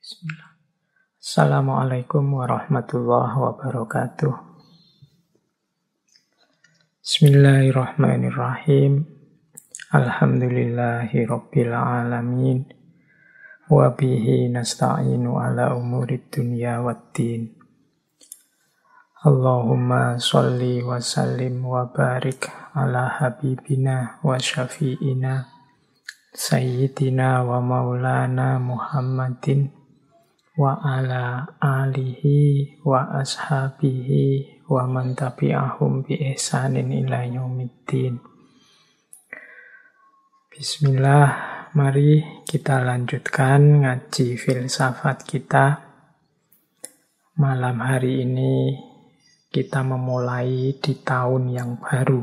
Bismillah. Assalamualaikum warahmatullahi wabarakatuh. Bismillahirrahmanirrahim. Alhamdulillahi rabbil alamin. Wa bihi nasta'inu ala umurid dunya waddin. Allahumma sholli wa sallim wa barik ala habibina wa syafi'ina sayyidina wa maulana Muhammadin wa ala alihi wa ashabihi wa man tabi'ahum bi ihsanin ila yaumiddin. Bismillah, mari kita lanjutkan ngaji filsafat kita. Malam hari ini kita memulai di tahun yang baru.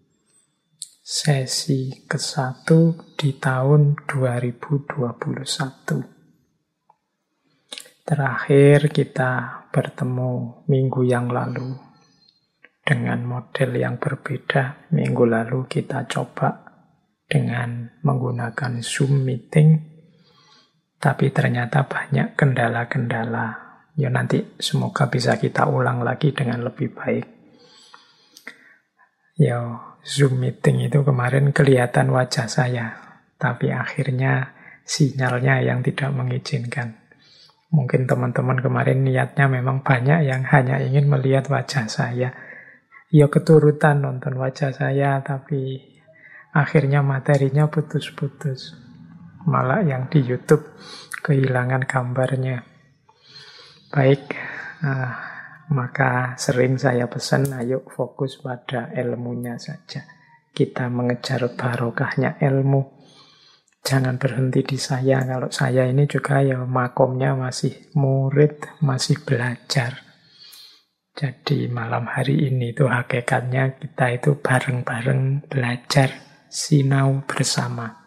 Sesi ke-1 di tahun 2021. Terakhir kita bertemu minggu yang lalu dengan model yang berbeda. Minggu lalu kita coba dengan menggunakan Zoom meeting, tapi ternyata banyak kendala-kendala. Ya nanti semoga bisa kita ulang lagi dengan lebih baik. Ya Zoom meeting itu kemarin kelihatan wajah saya, tapi akhirnya sinyalnya yang tidak mengizinkan. Mungkin teman-teman kemarin niatnya memang banyak yang hanya ingin melihat wajah saya. Ya keturutan nonton wajah saya, tapi akhirnya materinya putus-putus. Malah yang di YouTube kehilangan gambarnya. Baik, maka sering saya pesan, ayo fokus pada ilmunya saja. Kita mengejar barokahnya ilmu. Jangan berhenti di saya. Kalau saya ini juga ya makomnya masih murid, masih belajar. Jadi malam hari ini itu hakikatnya kita itu bareng-bareng belajar, sinau bersama.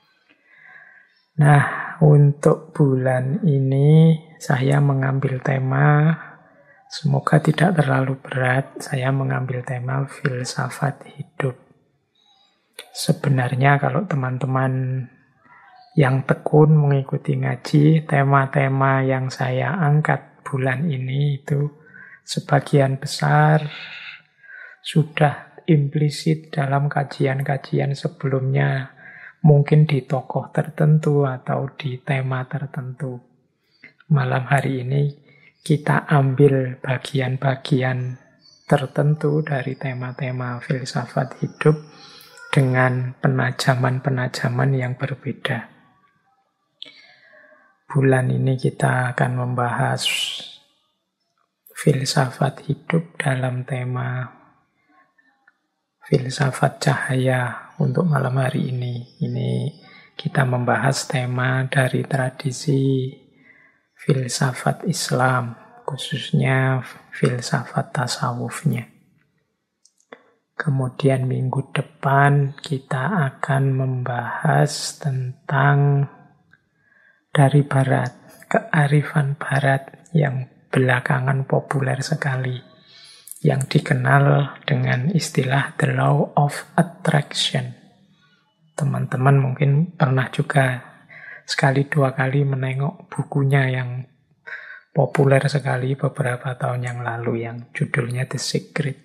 Nah, untuk bulan ini saya mengambil tema, semoga tidak terlalu berat, saya mengambil tema filsafat hidup. Sebenarnya kalau teman-teman yang tekun mengikuti ngaji, tema-tema yang saya angkat bulan ini itu sebagian besar sudah implisit dalam kajian-kajian sebelumnya, mungkin di tokoh tertentu atau di tema tertentu. Malam hari ini kita ambil bagian-bagian tertentu dari tema-tema filsafat hidup dengan penajaman-penajaman yang berbeda. Bulan ini kita akan membahas filsafat hidup dalam tema filsafat cahaya untuk malam hari ini. Ini kita membahas tema dari tradisi filsafat Islam, khususnya filsafat tasawufnya. Kemudian minggu depan kita akan membahas tentang dari barat, kearifan barat yang belakangan populer sekali, yang dikenal dengan istilah the law of attraction. Teman-teman mungkin pernah juga sekali dua kali menengok bukunya yang populer sekali beberapa tahun yang lalu, yang judulnya The Secret.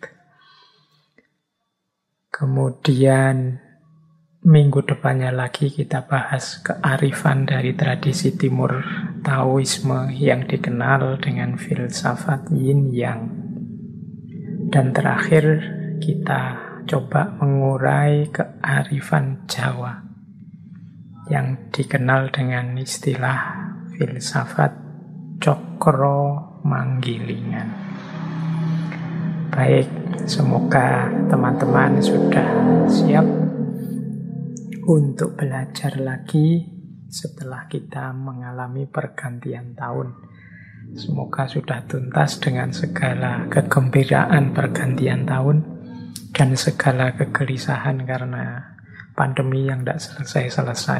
Kemudian minggu depannya lagi kita bahas kearifan dari tradisi timur Taoisme yang dikenal dengan filsafat Yin Yang. Dan terakhir kita coba mengurai kearifan Jawa yang dikenal dengan istilah filsafat Cokro Manggilingan. Baik, semoga teman-teman sudah siap untuk belajar lagi setelah kita mengalami pergantian tahun. Semoga sudah tuntas dengan segala kegembiraan pergantian tahun dan segala kegelisahan karena pandemi yang tidak selesai-selesai.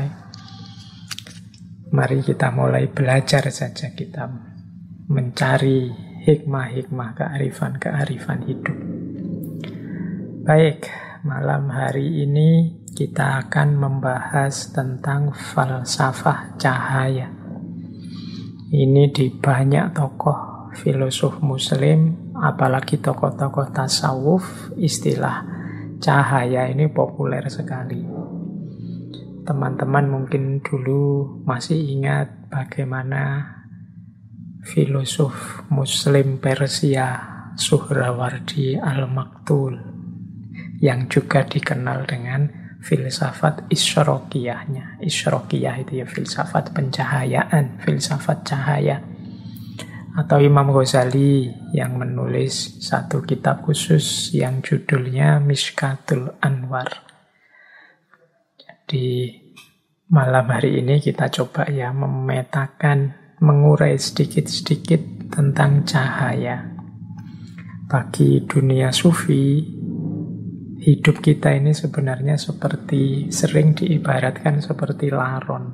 Mari kita mulai belajar saja, kita mencari hikmah-hikmah kearifan-kearifan hidup. Baik, malam hari ini kita akan membahas tentang falsafah cahaya. Ini di banyak tokoh filosof muslim, apalagi tokoh-tokoh tasawuf, istilah cahaya ini populer sekali. Teman-teman mungkin dulu masih ingat bagaimana filosof muslim Persia Suhrawardi Al-Maktul yang juga dikenal dengan filsafat Isyraqiyahnya. Isyraqiyah itu ya filsafat pencahayaan, filsafat cahaya. Atau Imam Ghazali yang menulis satu kitab khusus yang judulnya Mishkatul Anwar. Jadi malam hari ini kita coba ya memetakan, mengurai sedikit-sedikit tentang cahaya. Bagi dunia sufi, hidup kita ini sebenarnya seperti, sering diibaratkan seperti laron.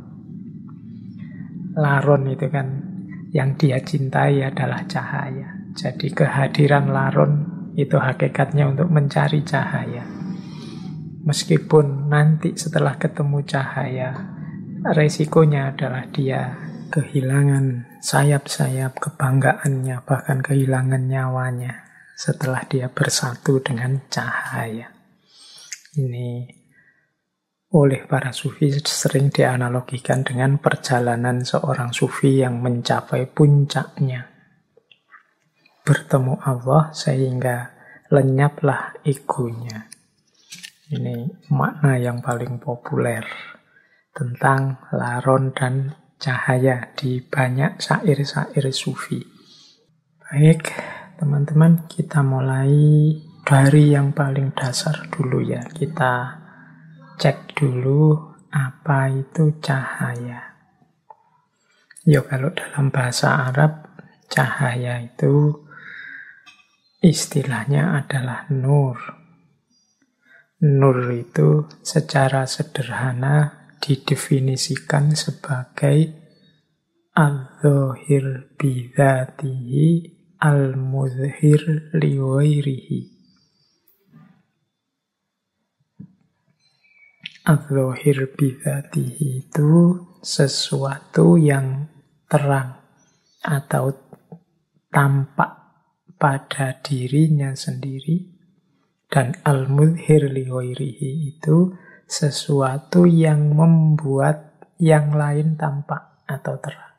Laron itu kan yang dia cintai adalah cahaya. Jadi kehadiran laron itu hakikatnya untuk mencari cahaya. Meskipun nanti setelah ketemu cahaya, resikonya adalah dia kehilangan sayap-sayap kebanggaannya, bahkan kehilangan nyawanya setelah dia bersatu dengan cahaya. Ini oleh para sufi sering dianalogikan dengan perjalanan seorang sufi yang mencapai puncaknya. Bertemu Allah sehingga lenyaplah egonya. Ini makna yang paling populer tentang laron dan cahaya di banyak syair-syair sufi. Baik, teman-teman, kita mulai dari yang paling dasar dulu ya. Kita cek dulu apa itu cahaya. Ya, kalau dalam bahasa Arab, cahaya itu istilahnya adalah nur. Nur itu secara sederhana didefinisikan sebagai al-dhahir bidzatihi al-mudhhir liwairihi. Al-dhahir bidzatihi itu sesuatu yang terang atau tampak pada dirinya sendiri, dan al-mudhhir liwairihi itu sesuatu yang membuat yang lain tampak atau terang.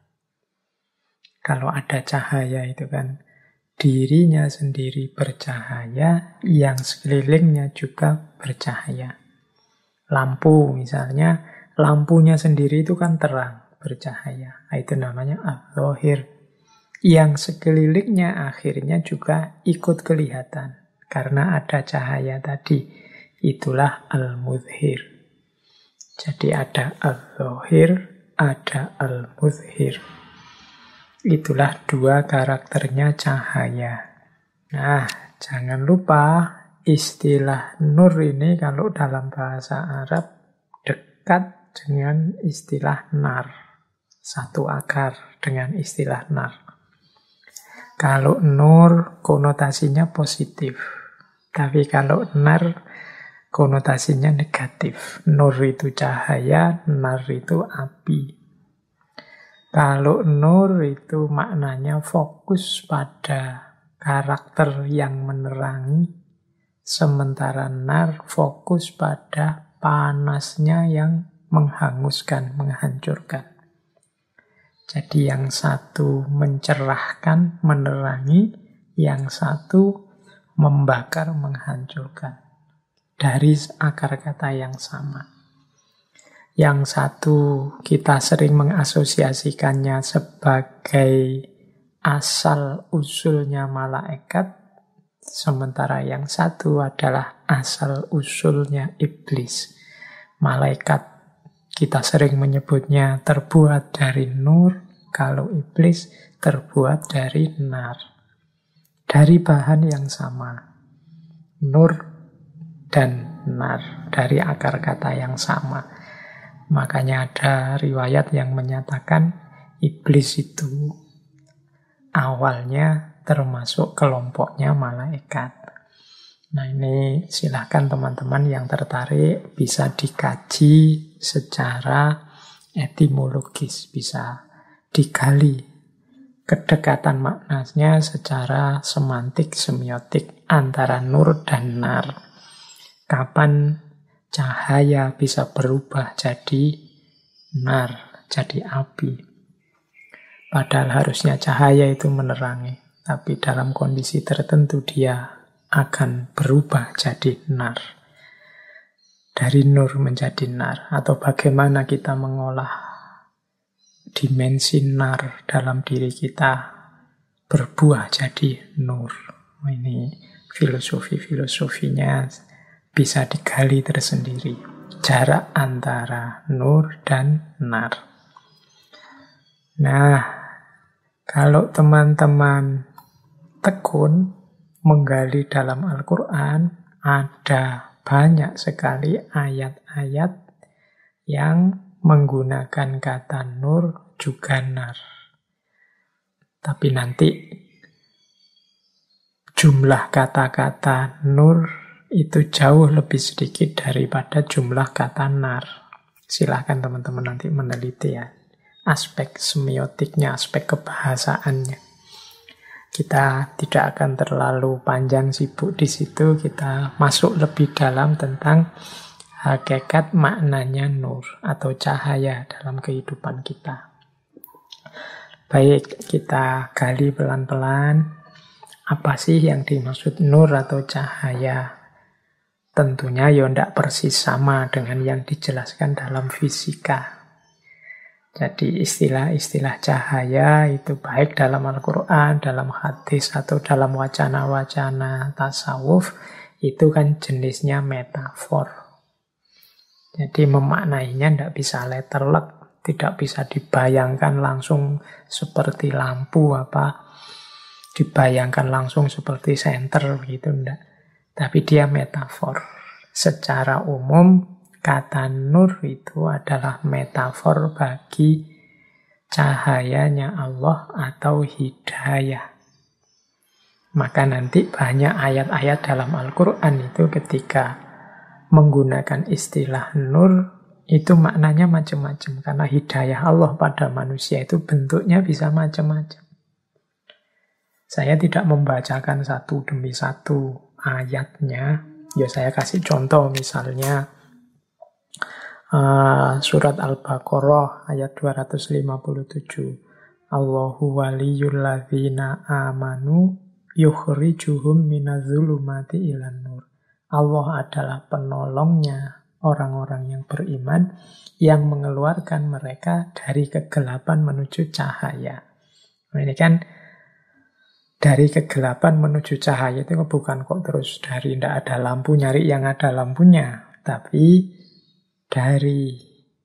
Kalau ada cahaya itu kan dirinya sendiri bercahaya, yang sekelilingnya juga bercahaya. Lampu misalnya, lampunya sendiri itu kan terang, bercahaya. Itu namanya al-dhahir. Yang sekelilingnya akhirnya juga ikut kelihatan karena ada cahaya tadi. Itulah al-mudhhir. Jadi ada al-dhahir, ada al-mudhhir. Itulah dua karakternya cahaya. Nah, jangan lupa istilah nur ini kalau dalam bahasa Arab dekat dengan istilah nar. Satu akar dengan istilah nar. Kalau nur konotasinya positif. Tapi kalau nar konotasinya negatif. Nur itu cahaya, nar itu api. Kalau nur itu maknanya fokus pada karakter yang menerangi, sementara nar fokus pada panasnya yang menghanguskan, menghancurkan. Jadi yang satu mencerahkan, menerangi, yang satu membakar, menghancurkan. Dari akar kata yang sama. Yang satu kita sering mengasosiasikannya sebagai asal usulnya malaikat, sementara yang satu adalah asal usulnya iblis. Malaikat kita sering menyebutnya terbuat dari nur, kalau iblis terbuat dari nar. Dari bahan yang sama. Nur dan nar, dari akar kata yang sama. Makanya ada riwayat yang menyatakan iblis itu awalnya termasuk kelompoknya malaikat. Nah, ini silahkan teman-teman yang tertarik bisa dikaji secara etimologis, bisa digali kedekatan maknanya secara semantik, semiotik antara nur dan nar. Kapan cahaya bisa berubah jadi nar, jadi api. Padahal harusnya cahaya itu menerangi, tapi dalam kondisi tertentu dia akan berubah jadi nar. Dari nur menjadi nar. Atau bagaimana kita mengolah dimensi nar dalam diri kita berbuah jadi nur. Ini filosofinya bisa digali tersendiri. Jarak antara nur dan nar. Nah, kalau teman-teman tekun menggali dalam Al-Quran, ada banyak sekali ayat-ayat yang menggunakan kata nur juga nar. Tapi nanti jumlah kata-kata nur itu jauh lebih sedikit daripada jumlah kata nar. Silahkan teman-teman nanti meneliti ya. Aspek semiotiknya, aspek kebahasaannya. Kita tidak akan terlalu panjang sibuk di situ. Kita masuk lebih dalam tentang hakikat maknanya nur atau cahaya dalam kehidupan kita. Baik, kita gali pelan-pelan. Apa sih yang dimaksud nur atau cahaya? Tentunya ya tidak persis sama dengan yang dijelaskan dalam fisika. Jadi istilah-istilah cahaya itu baik dalam Al-Quran, dalam hadis, atau dalam wacana-wacana tasawuf, itu kan jenisnya metafor. Jadi memaknainya tidak bisa letterlek, tidak bisa dibayangkan langsung seperti lampu dibayangkan langsung seperti senter gitu, enggak. Tapi dia metafor. Secara umum, kata nur itu adalah metafor bagi cahayanya Allah atau hidayah. Maka nanti banyak ayat-ayat dalam Al-Quran itu ketika menggunakan istilah nur, itu maknanya macam-macam. Karena hidayah Allah pada manusia itu bentuknya bisa macam-macam. Saya tidak membacakan satu demi satu ayatnya. Ya saya kasih contoh misalnya surat Al-Baqarah ayat 257. Allahu waliyul ladzina amanu yukhrijuhum minadh-dhulumati ilan nur. Allah adalah penolongnya orang-orang yang beriman yang mengeluarkan mereka dari kegelapan menuju cahaya. Nah, ini kan dari kegelapan menuju cahaya itu bukan kok terus dari tidak ada lampu nyari yang ada lampunya. Tapi dari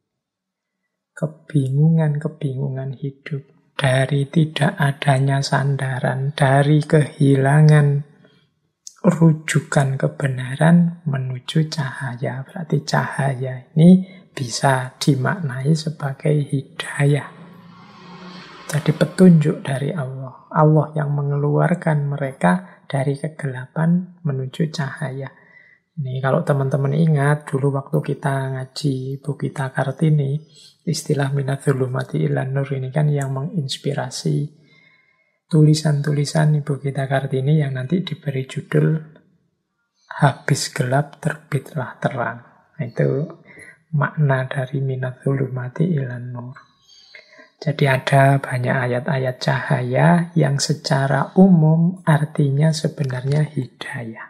kebingungan hidup, dari tidak adanya sandaran, dari kehilangan rujukan kebenaran menuju cahaya. Berarti cahaya ini bisa dimaknai sebagai hidayah. Jadi petunjuk dari Allah. Allah yang mengeluarkan mereka dari kegelapan menuju cahaya. Ini kalau teman-teman ingat, dulu waktu kita ngaji Bu Gita Kartini, istilah minadh-dhulumati ilan nur ini kan yang menginspirasi tulisan-tulisan Ibu Gita Kartini yang nanti diberi judul Habis Gelap Terbitlah Terang. Nah, itu makna dari minadh-dhulumati ilan nur. Jadi ada banyak ayat-ayat cahaya yang secara umum artinya sebenarnya hidayah.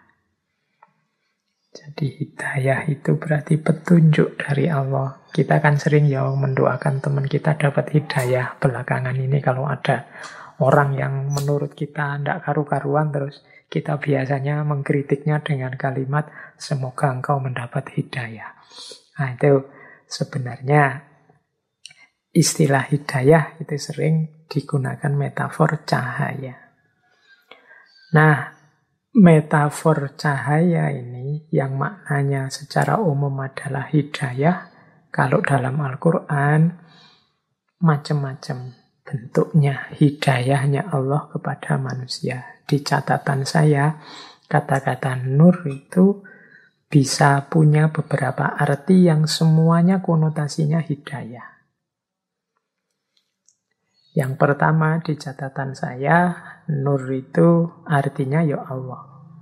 Jadi hidayah itu berarti petunjuk dari Allah. Kita kan sering ya mendoakan teman kita dapat hidayah belakangan ini. Kalau ada orang yang menurut kita tidak karu-karuan, terus kita biasanya mengkritiknya dengan kalimat, semoga engkau mendapat hidayah. Nah itu sebenarnya istilah hidayah itu sering digunakan metafor cahaya. Nah, metafor cahaya ini yang maknanya secara umum adalah hidayah, kalau dalam Al-Quran macam-macam bentuknya hidayahnya Allah kepada manusia. Di catatan saya, kata-kata nur itu bisa punya beberapa arti yang semuanya konotasinya hidayah. Yang pertama di catatan saya, nur itu artinya ya Allah.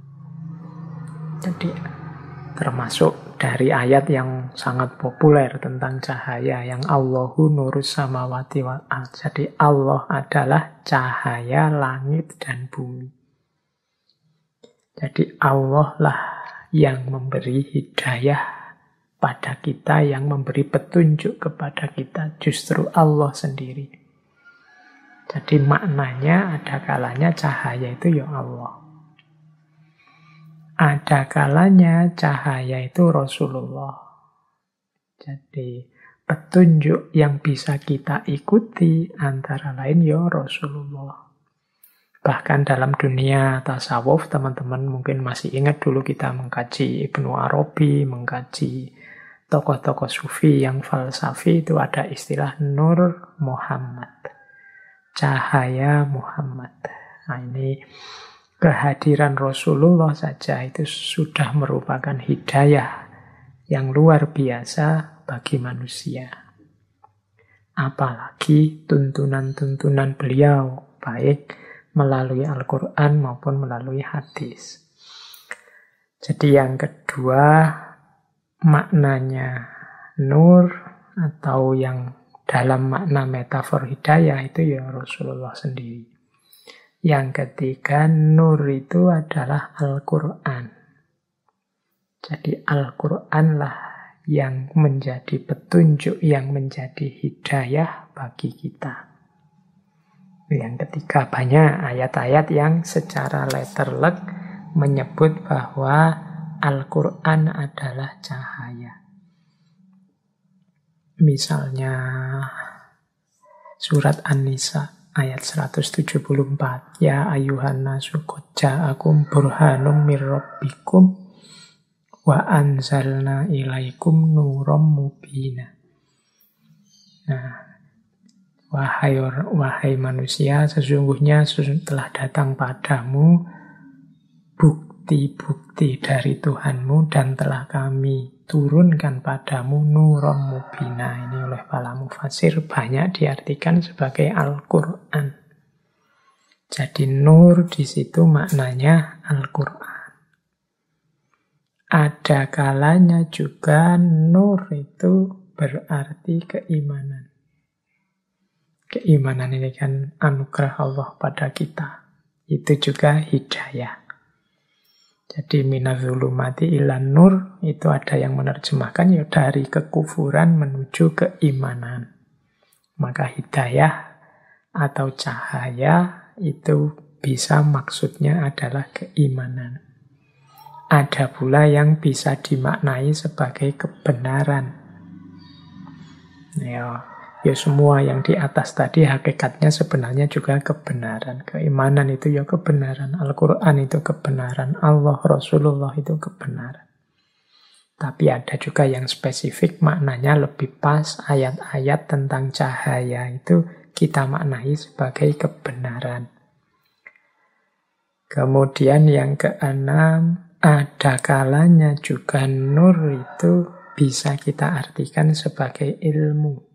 Jadi termasuk dari ayat yang sangat populer tentang cahaya, yang Allahu nurus samawati wal ard. Jadi Allah adalah cahaya langit dan bumi. Jadi Allah lah yang memberi hidayah pada kita, yang memberi petunjuk kepada kita. Justru Allah sendiri. Jadi maknanya ada kalanya cahaya itu ya Allah. Ada kalanya cahaya itu Rasulullah. Jadi petunjuk yang bisa kita ikuti antara lain ya Rasulullah. Bahkan dalam dunia tasawuf, teman-teman mungkin masih ingat dulu kita mengkaji Ibnu Arabi, mengkaji tokoh-tokoh sufi yang falsafi, itu ada istilah Nur Muhammad. Cahaya Muhammad. Nah, ini kehadiran Rasulullah saja itu sudah merupakan hidayah yang luar biasa bagi manusia. Apalagi tuntunan-tuntunan beliau, baik melalui Al-Quran maupun melalui hadis. Jadi yang kedua, maknanya nur atau yang dalam makna metafor hidayah itu ya Rasulullah sendiri. Yang ketiga, nur itu adalah Al-Quran. Jadi Al-Quran lah yang menjadi petunjuk, yang menjadi hidayah bagi kita. Yang ketiga, banyak ayat-ayat yang secara letterlek menyebut bahwa Al-Quran adalah cahaya. Misalnya surat An-Nisa ayat 174. Ya ayuhan nasu qad ja'akum burhanum mir rabbikum wa anzalna ilaikum nuram mubina. Nah, wahai manusia, sesungguhnya telah datang padamu bukti-bukti dari Tuhanmu dan telah kami turunkan padamu nuram mubina. Ini oleh para mufasir banyak diartikan sebagai Al-Quran. Jadi nur di situ maknanya Al-Quran. Ada kalanya juga nur itu berarti keimanan. Keimanan ini kan anugerah Allah pada kita. Itu juga hidayah. Jadi minazulumati ilan nur, itu ada yang menerjemahkan ya dari kekufuran menuju keimanan. Maka hidayah atau cahaya itu bisa maksudnya adalah keimanan. Ada pula yang bisa dimaknai sebagai kebenaran. Ya semua yang di atas tadi hakikatnya sebenarnya juga kebenaran. Keimanan itu ya kebenaran. Al-Quran itu kebenaran. Allah, Rasulullah itu kebenaran. Tapi ada juga yang spesifik maknanya lebih pas. Ayat-ayat tentang cahaya itu kita maknai sebagai kebenaran. Kemudian yang keenam, ada kalanya juga nur itu bisa kita artikan sebagai ilmu.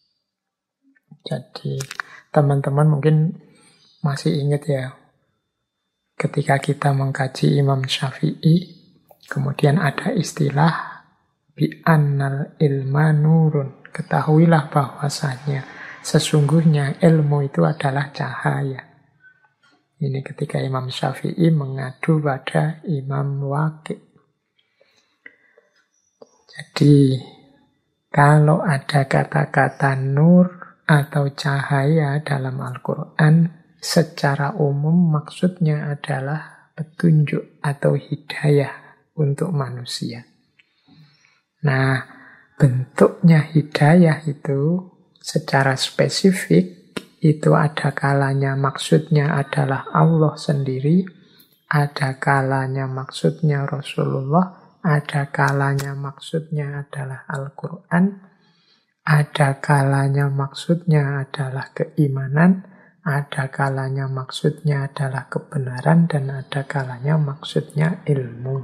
Jadi teman-teman mungkin masih ingat ya, ketika kita mengkaji Imam Syafi'i, kemudian ada istilah bi'annal ilma nurun. Ketahuilah bahwasanya sesungguhnya ilmu itu adalah cahaya. Ini ketika Imam Syafi'i mengadu pada Imam Waqi'. Jadi kalau ada kata-kata nur atau cahaya dalam Al-Quran, secara umum maksudnya adalah petunjuk atau hidayah untuk manusia. Nah, bentuknya hidayah itu secara spesifik, itu ada kalanya maksudnya adalah Allah sendiri, ada kalanya maksudnya Rasulullah, ada kalanya maksudnya adalah Al-Quran, ada kalanya maksudnya adalah keimanan, ada kalanya maksudnya adalah kebenaran, dan ada kalanya maksudnya ilmu.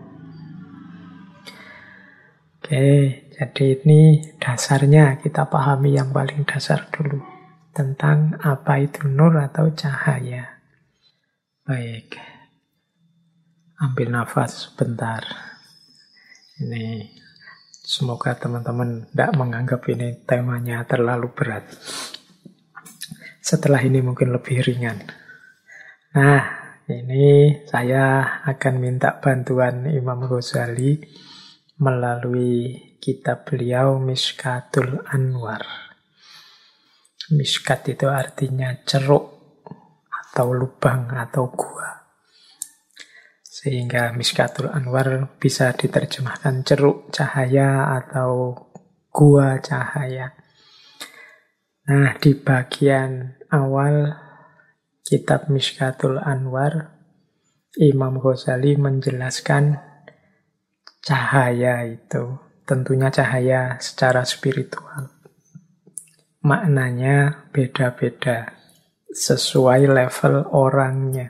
Oke, jadi ini dasarnya kita pahami yang paling dasar dulu. tentang apa itu nur atau cahaya. Baik, ambil nafas sebentar. Ini semoga teman-teman tidak menganggap ini temanya terlalu berat. Setelah ini mungkin lebih ringan. Nah, ini saya akan minta bantuan Imam Ghazali melalui kitab beliau Mishkatul Anwar. Mishkat itu artinya ceruk atau lubang atau gua. Sehingga Mishkatul Anwar bisa diterjemahkan ceruk cahaya atau gua cahaya. Nah, di bagian awal kitab Mishkatul Anwar, Imam Ghazali menjelaskan cahaya itu, tentunya cahaya secara spiritual. Maknanya beda-beda, sesuai level orangnya.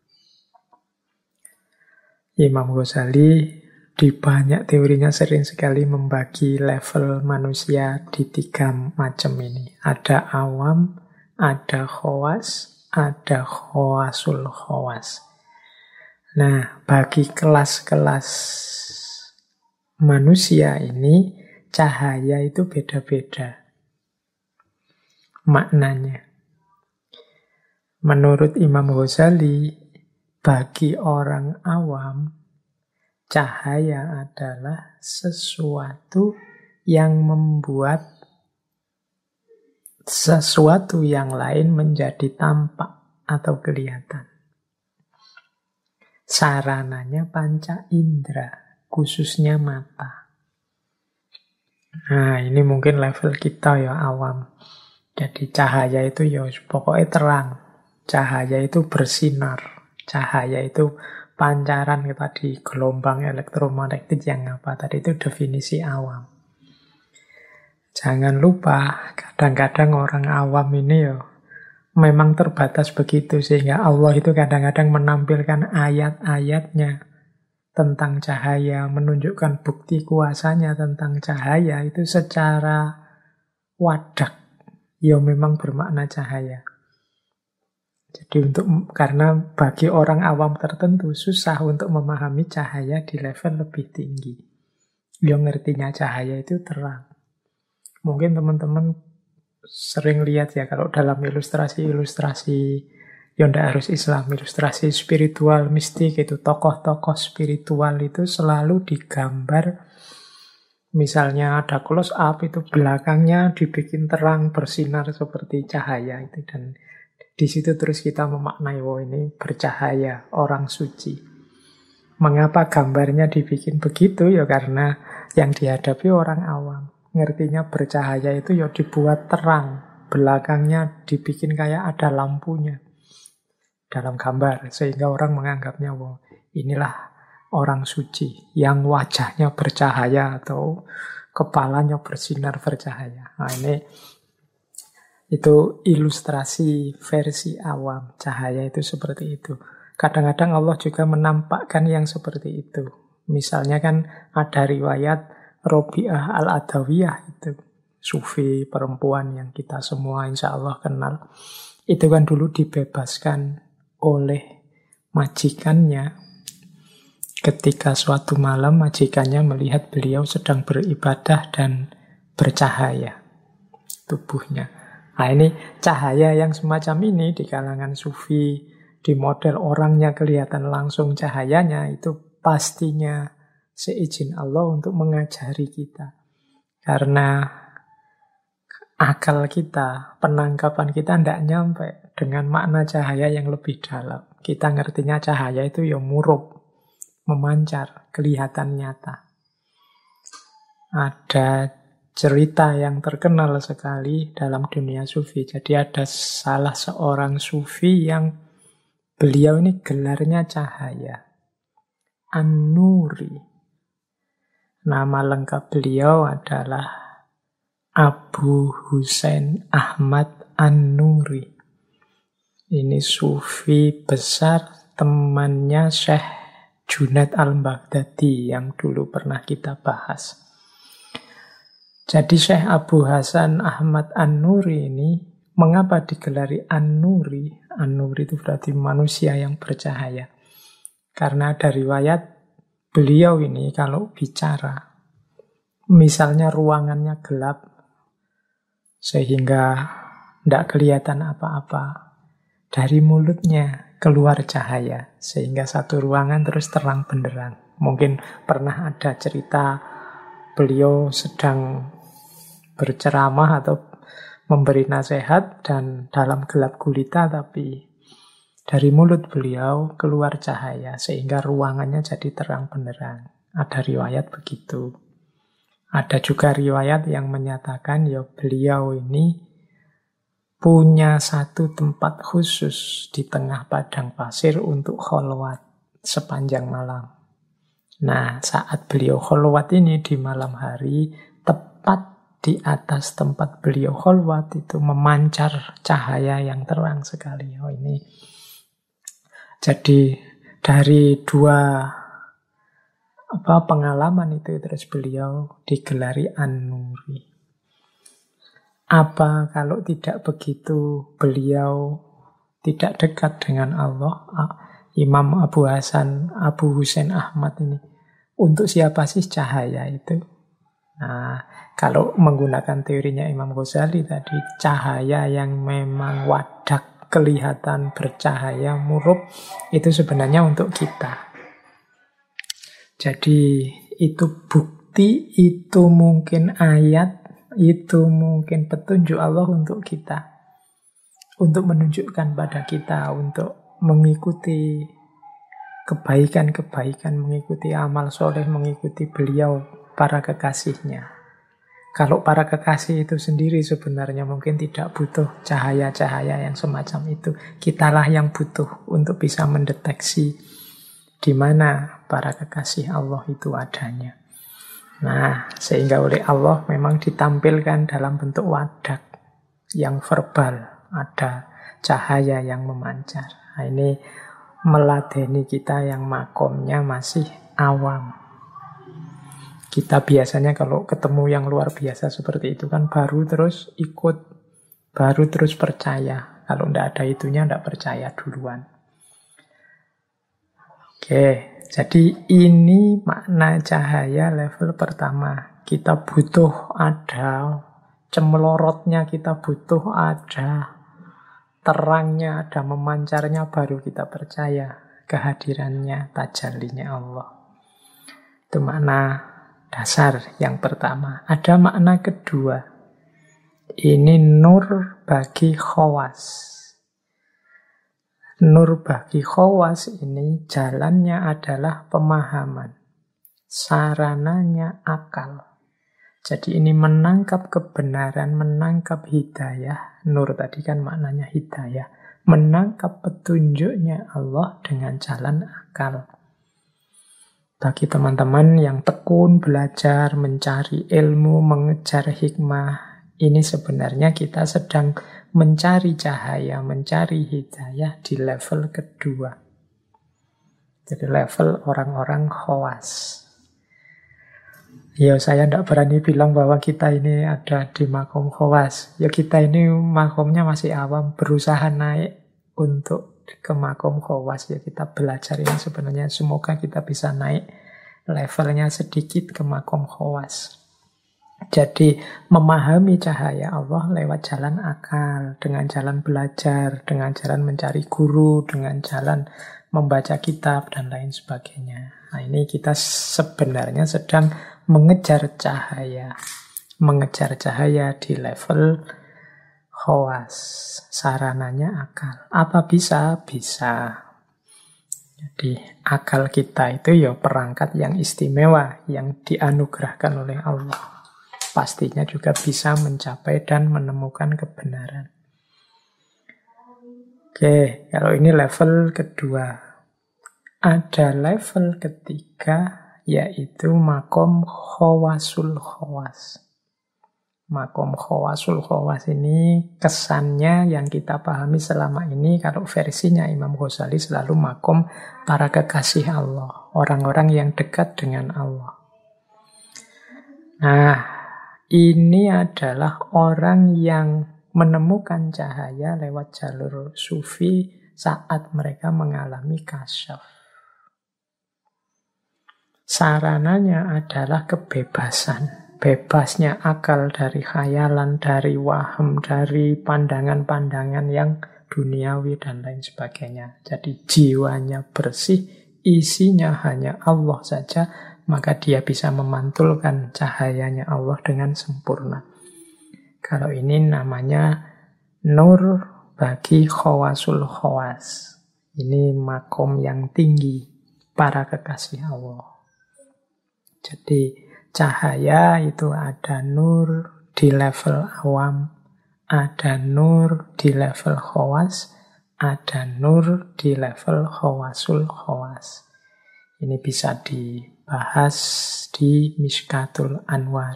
Imam Ghazali di banyak teorinya sering sekali membagi level manusia di 3 macam ini. Ada awam, ada khawas, ada khawasul khawas. Nah, bagi kelas-kelas manusia ini, cahaya itu beda-beda maknanya. Menurut Imam Ghazali, bagi orang awam, cahaya adalah sesuatu yang membuat sesuatu yang lain menjadi tampak atau kelihatan. Sarananya panca indera, khususnya mata. Nah, ini mungkin level kita ya awam. Jadi cahaya itu ya pokoknya terang. Cahaya itu bersinar. Cahaya itu pancaran tadi, gelombang elektromagnetik yang apa tadi, itu definisi awam. Jangan lupa, kadang-kadang orang awam ini ya memang terbatas begitu, sehingga Allah itu kadang-kadang menampilkan ayat-ayatnya tentang cahaya, menunjukkan bukti kuasanya tentang cahaya itu secara wadak, ya memang bermakna cahaya. Jadi karena bagi orang awam tertentu susah untuk memahami cahaya di level lebih tinggi. Yang ngertinya cahaya itu terang. Mungkin teman-teman sering lihat ya kalau dalam ilustrasi-ilustrasi, ya tidak harus Islam, ilustrasi spiritual, mistik itu, tokoh-tokoh spiritual itu selalu digambar. Misalnya ada close up itu belakangnya dibikin terang bersinar seperti cahaya itu, dan di situ terus kita memaknai, oh ini bercahaya, orang suci. Mengapa gambarnya dibikin begitu? Ya karena yang dihadapi orang awam. Ngertinya bercahaya itu ya dibuat terang, belakangnya dibikin kayak ada lampunya dalam gambar, sehingga orang menganggapnya, wow, inilah orang suci yang wajahnya bercahaya atau kepalanya bersinar bercahaya. Nah, itu ilustrasi versi awam. Cahaya itu seperti itu. Kadang-kadang Allah juga menampakkan yang seperti itu. Misalnya kan ada riwayat Robi'ah Al-Adawiyah itu, sufi perempuan yang kita semua insya Allah kenal. Itu kan dulu dibebaskan oleh majikannya. Ketika suatu malam majikannya melihat beliau sedang beribadah dan bercahaya tubuhnya. Nah, ini cahaya yang semacam ini di kalangan sufi, di model orangnya kelihatan langsung cahayanya, itu pastinya seizin Allah untuk mengajari kita. Karena akal kita, penangkapan kita tidak nyampe dengan makna cahaya yang lebih dalam. Kita ngertinya cahaya itu ya murub, memancar, kelihatan nyata. Ada cerita yang terkenal sekali dalam dunia sufi. Jadi ada salah seorang sufi yang beliau ini gelarnya cahaya, An-Nuri. Nama lengkap beliau adalah Abu Husain Ahmad An-Nuri. Ini sufi besar, temannya Syekh Junaid Al-Baghdadi yang dulu pernah kita bahas. Jadi Syekh Abu Hasan Ahmad An-Nuri ini Mengapa digelari An-Nuri? An-Nuri itu berarti manusia yang bercahaya. Karena ada riwayat beliau ini kalau bicara, misalnya ruangannya gelap sehingga tidak kelihatan apa-apa, dari mulutnya keluar cahaya sehingga satu ruangan terus terang benderang. Mungkin pernah ada cerita beliau sedang berceramah atau memberi nasihat dan dalam gelap gulita, tapi dari mulut beliau keluar cahaya sehingga ruangannya jadi terang benderang. Ada riwayat begitu. Ada juga riwayat yang menyatakan ya beliau ini punya satu tempat khusus di tengah padang pasir untuk kholwat sepanjang malam. Nah, saat beliau kholwat ini di malam hari, tepat di atas tempat beliau kholwat itu memancar cahaya yang terang sekali. Oh, ini jadi dari dua pengalaman itu terus beliau digelari An-Nuri. Apa kalau tidak begitu beliau tidak dekat dengan Allah? Imam Abu Husain Ahmad ini, untuk siapa sih cahaya itu? Nah, kalau menggunakan teorinya Imam Ghazali tadi, cahaya yang memang wadak, kelihatan bercahaya, murub, itu sebenarnya untuk kita. Jadi itu bukti, itu mungkin ayat, itu mungkin petunjuk Allah untuk kita. Untuk menunjukkan pada kita, untuk mengikuti kebaikan-kebaikan, mengikuti amal soleh, mengikuti beliau, para kekasihnya. Kalau para kekasih itu sendiri sebenarnya mungkin tidak butuh cahaya-cahaya yang semacam itu. Kitalah yang butuh untuk bisa mendeteksi di mana para kekasih Allah itu adanya. Nah, sehingga oleh Allah memang ditampilkan dalam bentuk wadak yang verbal, ada cahaya yang memancar. Nah, ini meladeni kita yang makomnya masih awam. Kita biasanya kalau ketemu yang luar biasa seperti itu kan baru terus ikut, baru terus percaya. Kalau tidak ada itunya tidak percaya duluan. Oke, jadi ini makna cahaya level pertama. Kita butuh ada cemelorotnya, kita butuh ada terangnya, ada memancarnya, baru kita percaya kehadirannya, tajallinya Allah. Itu makna dasar yang pertama. Ada makna kedua. Ini nur bagi khawas. Nur bagi khawas ini jalannya adalah pemahaman. Sarananya akal. Jadi ini menangkap kebenaran, menangkap hidayah. Nur tadi kan maknanya hidayah. Menangkap petunjuknya Allah dengan jalan akal. Bagi teman-teman yang tekun belajar, mencari ilmu, mengejar hikmah, ini sebenarnya kita sedang mencari cahaya, mencari hidayah di level kedua. Jadi level orang-orang khawas. Ya, saya tidak berani bilang bahwa kita ini ada di makom khawas. Ya, kita ini makomnya masih awam, berusaha naik untuk ke makom khawas. Ya, kita belajar ini sebenarnya semoga kita bisa naik levelnya sedikit ke makom khawas. Jadi memahami cahaya Allah lewat jalan akal, dengan jalan belajar, dengan jalan mencari guru, dengan jalan membaca kitab dan lain sebagainya. Nah, ini kita sebenarnya sedang mengejar cahaya. Mengejar cahaya di level khawas. Sarananya akal. Apa bisa? Bisa. Jadi akal kita itu ya perangkat yang istimewa, yang dianugerahkan oleh Allah. Pastinya juga bisa mencapai dan menemukan kebenaran. Oke, kalau ini level kedua. Ada level ketiga, yaitu makom khawasul khawas. Makom khawasul khawas ini kesannya yang kita pahami selama ini, kalau versinya Imam Ghazali selalu makom para kekasih Allah, orang-orang yang dekat dengan Allah. Nah, ini adalah orang yang menemukan cahaya lewat jalur sufi saat mereka mengalami kasyaf. Sarananya adalah kebebasan. Bebasnya akal dari khayalan, dari waham, dari pandangan-pandangan yang duniawi dan lain sebagainya. Jadi jiwanya bersih, isinya hanya Allah saja, maka dia bisa memantulkan cahayanya Allah dengan sempurna. Kalau ini namanya nur bagi khawasul khawas. Ini makom yang tinggi para kekasih Allah. Jadi cahaya itu ada nur di level awam, ada nur di level khawas, ada nur di level khawasul khawas. Ini bisa dibahas di Mishkatul Anwar.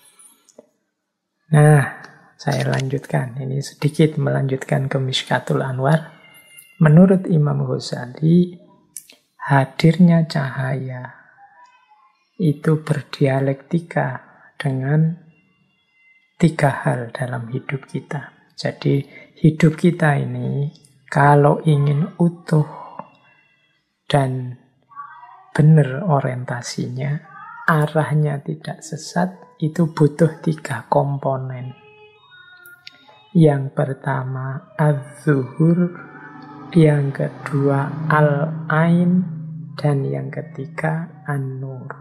Nah, saya lanjutkan. Ini sedikit melanjutkan ke Mishkatul Anwar. Menurut Imam Ghazali, hadirnya cahaya itu berdialektika dengan 3 hal dalam hidup kita. Jadi hidup kita ini kalau ingin utuh dan benar orientasinya, arahnya tidak sesat, itu butuh 3 komponen. Yang pertama az-zuhur, yang kedua al-ain, dan yang ketiga an-nur.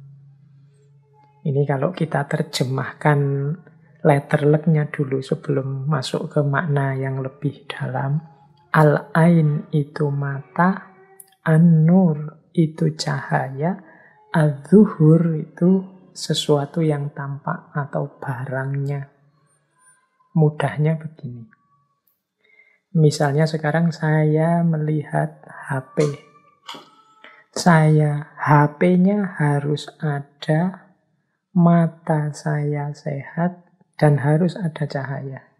Ini kalau kita terjemahkan letterleknya dulu sebelum masuk ke makna yang lebih dalam. Al-ain itu mata, an-nur itu cahaya, az-zuhur itu sesuatu yang tampak atau barangnya. Mudahnya begini. Misalnya sekarang saya melihat HP. HP-nya harus ada, mata saya sehat, dan harus ada cahaya.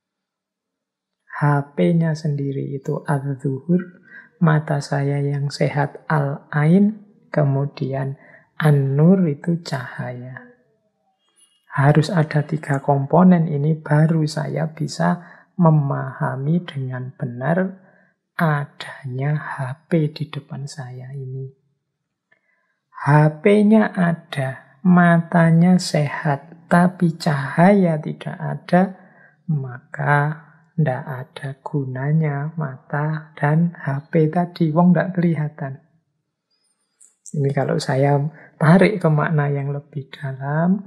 HP-nya sendiri itu az-zuhur, mata saya yang sehat al-ain, kemudian an-nur itu cahaya. Harus ada 3 komponen ini baru saya bisa memahami dengan benar adanya HP di depan saya ini. HP-nya ada, matanya sehat, tapi cahaya tidak ada, maka tidak ada gunanya mata dan HP tadi, wong tidak kelihatan. Ini kalau saya tarik ke makna yang lebih dalam,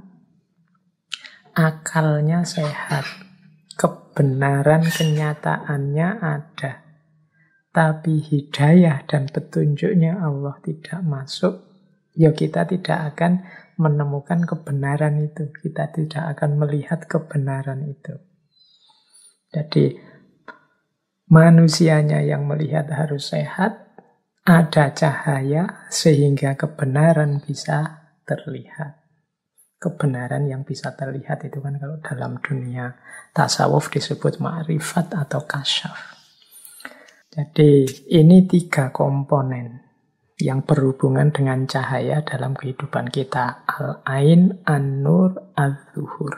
akalnya sehat, kebenaran kenyataannya ada, tapi hidayah dan petunjuknya Allah tidak masuk, ya kita tidak akan menemukan kebenaran itu. Kita tidak akan melihat kebenaran itu. Jadi manusianya yang melihat harus sehat, ada cahaya sehingga kebenaran bisa terlihat. Kebenaran yang bisa terlihat itu kan kalau dalam dunia tasawuf disebut ma'rifat atau kasyaf. Jadi ini 3 komponen yang berhubungan dengan cahaya dalam kehidupan kita. Al-ain, an-nur, az-zuhur.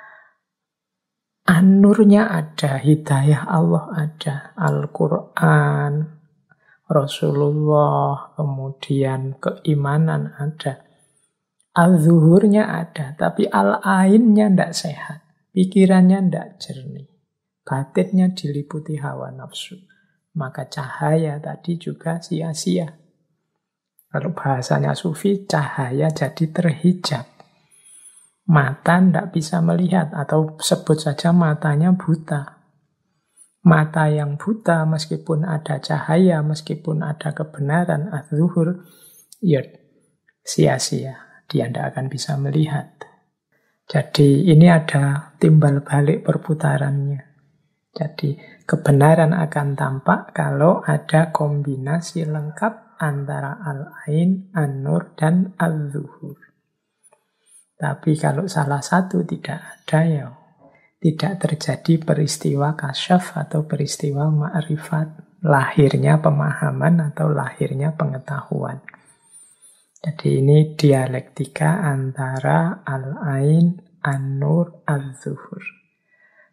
An-nurnya ada, hidayah Allah ada, Al-Quran, Rasulullah, kemudian keimanan ada. Al-zuhurnya ada, tapi al-ainnya tidak sehat. Pikirannya tidak jernih. Batinnya diliputi hawa nafsu. Maka cahaya tadi juga sia-sia. Kalau bahasanya sufi, cahaya jadi terhijab. Mata tidak bisa melihat, atau sebut saja matanya buta. Mata yang buta meskipun ada cahaya, meskipun ada kebenaran, az-zuhur, ya sia-sia. Dia tidak akan bisa melihat. Jadi ini ada timbal balik perputarannya. Jadi kebenaran akan tampak kalau ada kombinasi lengkap antara al-ain, an-nur, dan al-zuhur. Tapi kalau salah satu tidak ada, ya tidak terjadi peristiwa kasyaf atau peristiwa ma'rifat, lahirnya pemahaman atau lahirnya pengetahuan. Jadi ini dialektika antara al-ain, an-nur, al-zuhur.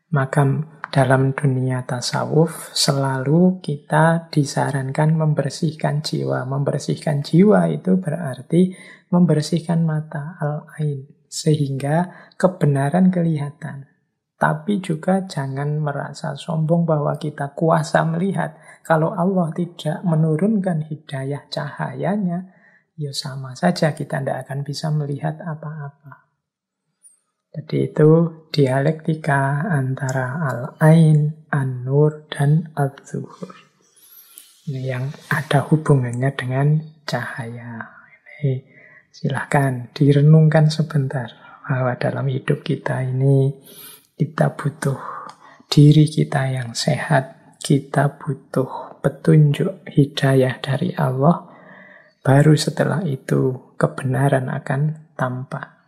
Maka dalam dunia tasawuf selalu kita disarankan membersihkan jiwa. Membersihkan jiwa itu berarti membersihkan mata, al-ain, sehingga kebenaran kelihatan. Tapi juga jangan merasa sombong bahwa kita kuasa melihat. Kalau Allah tidak menurunkan hidayah cahayanya, ya sama saja kita tidak akan bisa melihat apa-apa. Jadi itu dialektika antara al-ain, an-nur, dan al-zuhur. Ini yang ada hubungannya dengan cahaya. Ini silahkan direnungkan sebentar bahwa dalam hidup kita ini kita butuh diri kita yang sehat, kita butuh petunjuk hidayah dari Allah, baru setelah itu kebenaran akan tampak.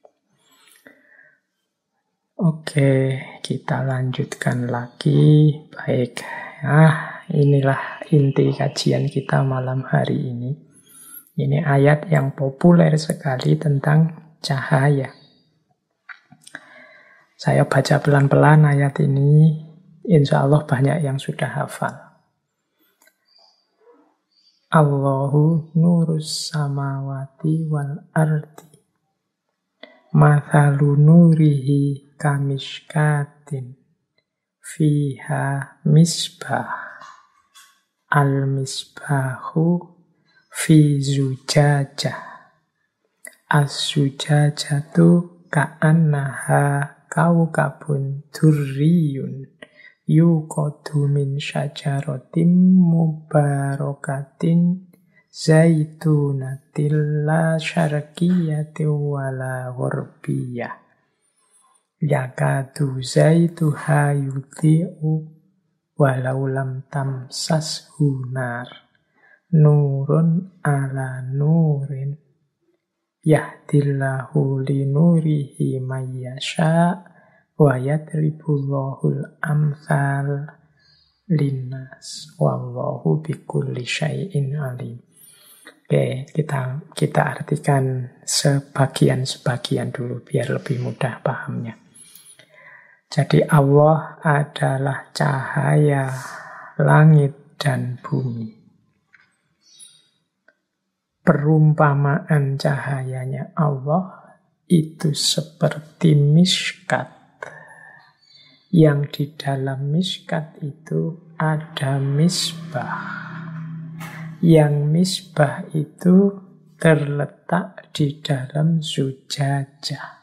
Oke, kita lanjutkan lagi. Baik, inilah inti kajian kita malam hari ini. Ini ayat yang populer sekali tentang cahaya. Saya baca pelan-pelan ayat ini, insya Allah banyak yang sudah hafal. Allahu nurus samawati wal ardi. Mathalu nurihi kamishkatin fiha misbah al-misbahu fi zujajah as-zujajatu ka'annaha kaukabun durriyun yuqadu min syajaratin mubarakatin zaitunatil la syarqiyati wala gharbiyah yakadu zaituha yudhi'u walau lam tamsashu nar nurun ala nurin yahdillahu linurihi mayyasha wa yadribullahul amthal linnas wallahu bikulli syai'in alim. Oke, kita artikan sebagian-sebagian dulu biar lebih mudah pahamnya. Jadi Allah adalah cahaya langit dan bumi. Perumpamaan cahayanya Allah itu seperti miskat. Yang di dalam miskat itu ada misbah. Yang misbah itu terletak di dalam zujajah.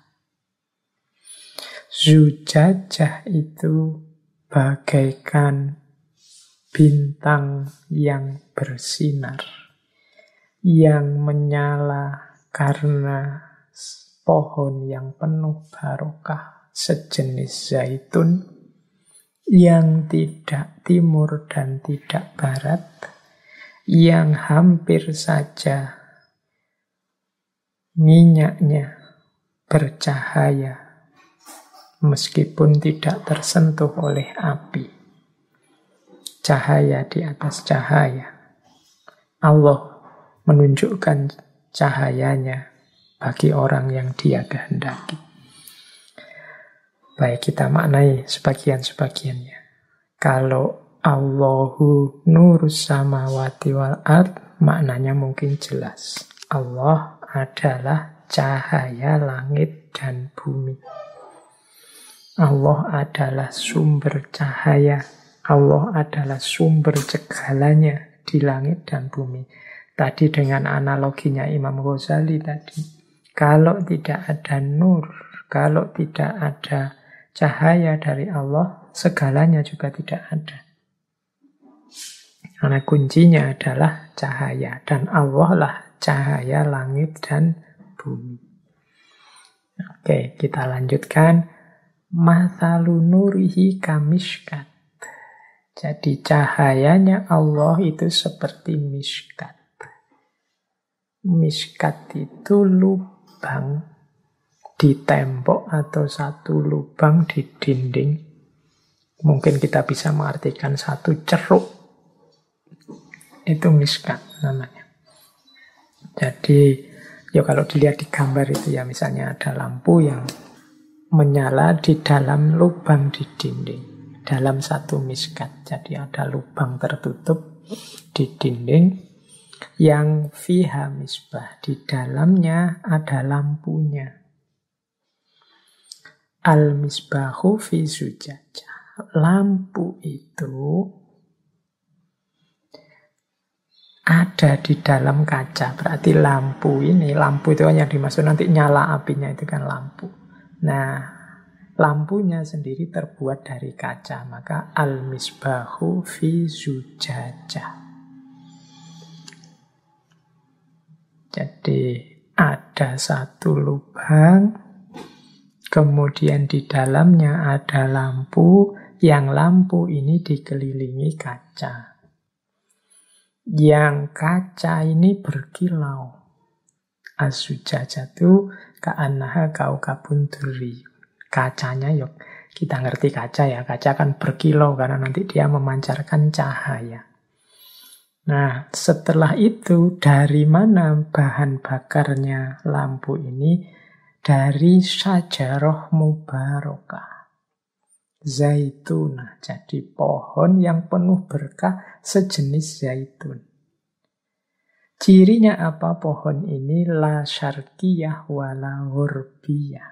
Zujajah itu bagaikan bintang yang bersinar, yang menyala karena pohon yang penuh barokah sejenis zaitun, yang tidak timur dan tidak barat, yang hampir saja minyaknya bercahaya meskipun tidak tersentuh oleh api. Cahaya di atas cahaya. Allah menunjukkan cahayanya bagi orang yang Dia kehendaki. Baik, kita maknai sebagian-sebagiannya. Kalau Allahu nurus samawati wal ard, maknanya mungkin jelas. Allah adalah cahaya langit dan bumi. Allah adalah sumber cahaya. Allah adalah sumber segalanya di langit dan bumi. Tadi dengan analoginya Imam Ghazali tadi. Kalau tidak ada nur, kalau tidak ada cahaya dari Allah, segalanya juga tidak ada. Karena kuncinya adalah cahaya. Dan Allah lah cahaya langit dan bumi. Oke, kita lanjutkan. Mathalu nurihi kamishkat. Jadi cahayanya Allah itu seperti miskat. Miskat itu lubang di tembok atau satu lubang di dinding. Mungkin kita bisa mengartikan satu ceruk. Itu miskat namanya. Jadi ya kalau dilihat di gambar itu ya misalnya ada lampu yang menyala di dalam lubang di dinding, dalam satu miskat. Jadi ada lubang tertutup di dinding yang fiha misbah, di dalamnya ada lampunya. Al-misbahu fi zujajah. Lampu itu ada di dalam kaca. Berarti lampu itu yang dimaksud nanti nyala apinya itu kan lampu. Nah, lampunya sendiri terbuat dari kaca. Maka al-misbahu fi zujajah. Jadi ada satu lubang, kemudian di dalamnya ada lampu, yang lampu ini dikelilingi kaca. Yang kaca ini berkilau. Az-zujajatu ka'annaha kaukabun durri. Kacanya yuk, kita ngerti kaca ya. Kaca kan berkilau karena nanti dia memancarkan cahaya. Nah, setelah itu dari mana bahan bakarnya lampu ini? Dari syajarah mubarakah. Zaitunah, jadi pohon yang penuh berkah sejenis zaitun. Cirinya apa pohon ini? La syarqiyah wala ghurbiyah.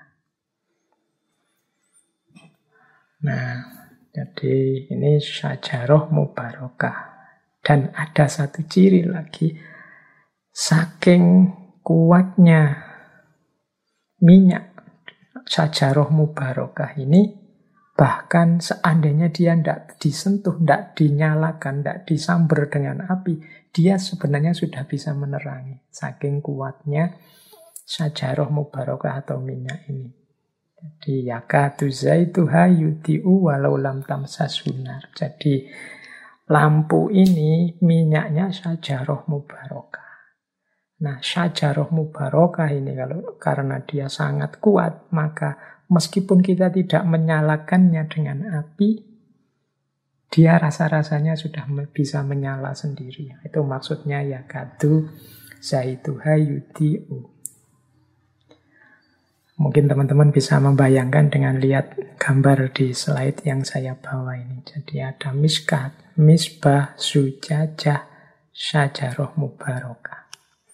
Nah, jadi ini syajarah mubarakah. Dan ada satu ciri lagi, saking kuatnya minyak syajarah mubarakah ini, bahkan seandainya dia tidak disentuh, tidak dinyalakan, tidak disambar dengan api, dia sebenarnya sudah bisa menerangi. Saking kuatnya syajarah mubarakah atau minyak ini. Jadi yakatu zaituha yudhi'u walau lam tamsasunar. Jadi lampu ini minyaknya syajarah mubarakah. Nah, syajarah mubarakah ini karena dia sangat kuat, maka meskipun kita tidak menyalakannya dengan api, dia rasa-rasanya sudah bisa menyala sendiri. Itu maksudnya yakatu zaituha yudhi'u. Mungkin teman-teman bisa membayangkan dengan lihat gambar di slide yang saya bawa ini. Jadi ada miskat, misbah, zujajah, syajarah mubarakah.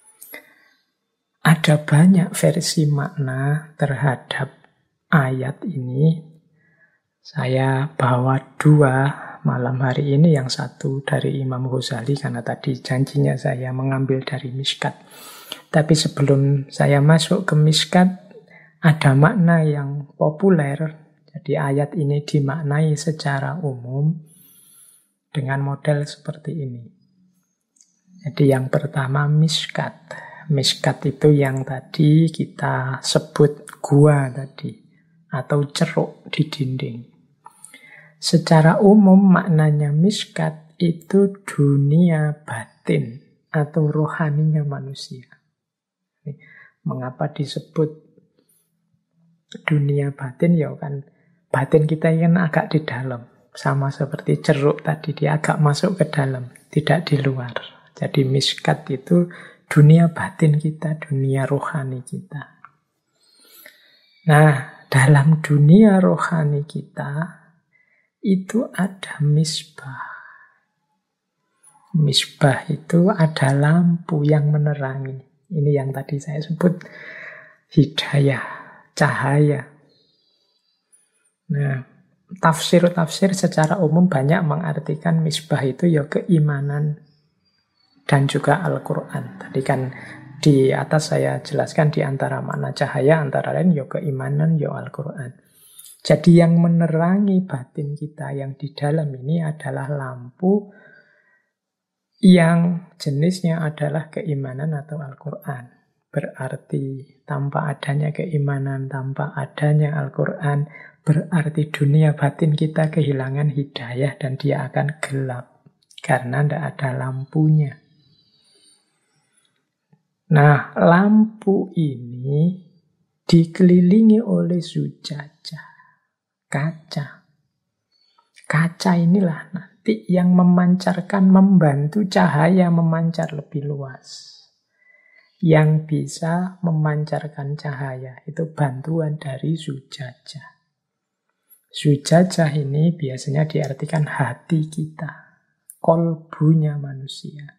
Ada banyak versi makna terhadap ayat ini. Saya bawa dua malam hari ini. Yang satu dari Imam Ghazali, karena tadi janjinya saya mengambil dari miskat. Tapi sebelum saya masuk ke miskat, ada makna yang populer. Jadi ayat ini dimaknai secara umum dengan model seperti ini. Jadi yang pertama miskat. Miskat itu yang tadi kita sebut gua tadi, atau ceruk di dinding. Secara umum maknanya miskat itu dunia batin atau rohaninya manusia. Mengapa disebut dunia batin? Ya kan batin kita kan agak di dalam, sama seperti ceruk tadi, dia agak masuk ke dalam, tidak di luar. Jadi miskat itu dunia batin kita, dunia rohani kita. Nah, dalam dunia rohani kita itu ada misbah. Misbah itu ada lampu yang menerangi. Ini yang tadi saya sebut hidayah, cahaya. Nah, tafsir-tafsir secara umum banyak mengartikan misbah itu ya keimanan dan juga Al-Quran. Tadi kan di atas saya jelaskan di antara makna cahaya, antara lain ya keimanan, ya Al-Quran. Jadi yang menerangi batin kita yang di dalam ini adalah lampu yang jenisnya adalah keimanan atau Al-Quran. Berarti tanpa adanya keimanan, tanpa adanya Al-Quran, berarti dunia batin kita kehilangan hidayah dan dia akan gelap karena tidak ada lampunya. Nah, lampu ini dikelilingi oleh zujajah, kaca. Kaca inilah nanti yang memancarkan, membantu cahaya memancar lebih luas. yang bisa memancarkan cahaya. Itu bantuan dari zujajah. Zujajah ini biasanya diartikan hati kita, kolbunya manusia.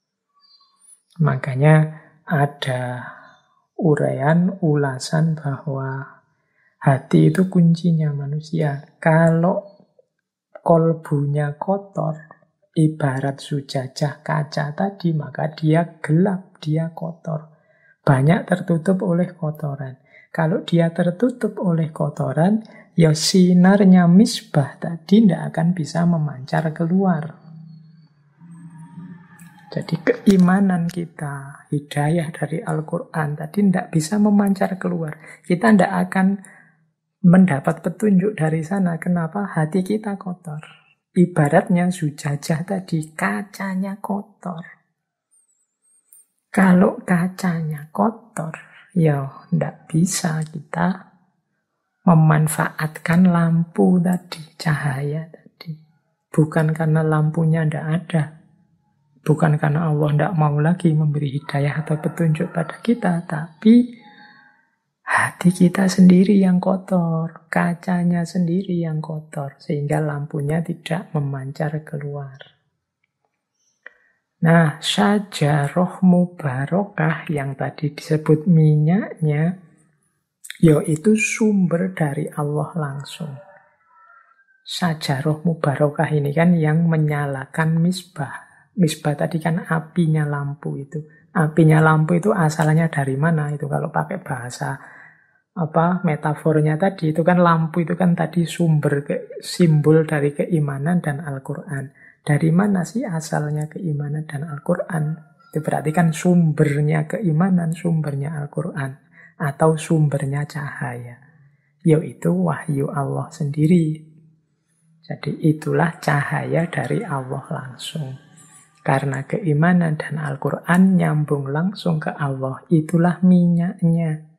Makanya ada uraian, ulasan bahwa hati itu kuncinya manusia. Kalau kolbunya kotor, ibarat zujajah kaca tadi, maka dia gelap, dia kotor. Banyak tertutup oleh kotoran. Kalau dia tertutup oleh kotoran, ya sinarnya misbah tadi tidak akan bisa memancar keluar. Jadi keimanan kita, hidayah dari Al-Quran tadi tidak bisa memancar keluar. Kita tidak akan mendapat petunjuk dari sana. Kenapa? Hati kita kotor. Ibaratnya zujajah tadi, kacanya kotor. Kalau kacanya kotor, ya tidak bisa kita memanfaatkan lampu tadi, cahaya tadi. Bukan karena lampunya tidak ada. Bukan karena Allah tidak mau lagi memberi hidayah atau petunjuk pada kita. Tapi hati kita sendiri yang kotor, kacanya sendiri yang kotor, sehingga lampunya tidak memancar keluar. Nah, syajarah mubarakah yang tadi disebut minyaknya, yaitu sumber dari Allah langsung. Syajarah mubarakah ini kan yang menyalakan misbah. Misbah tadi kan apinya lampu itu. Apinya lampu itu asalnya dari mana? Itu kalau pakai bahasa metafornya tadi, itu kan lampu itu kan tadi simbol dari keimanan dan Al-Quran. Dari mana sih asalnya keimanan dan Al-Quran? Itu berarti kan sumbernya keimanan, sumbernya Al-Quran, atau sumbernya cahaya, yaitu wahyu Allah sendiri. Jadi itulah cahaya dari Allah langsung. Karena keimanan dan Al-Quran nyambung langsung ke Allah, itulah minyaknya.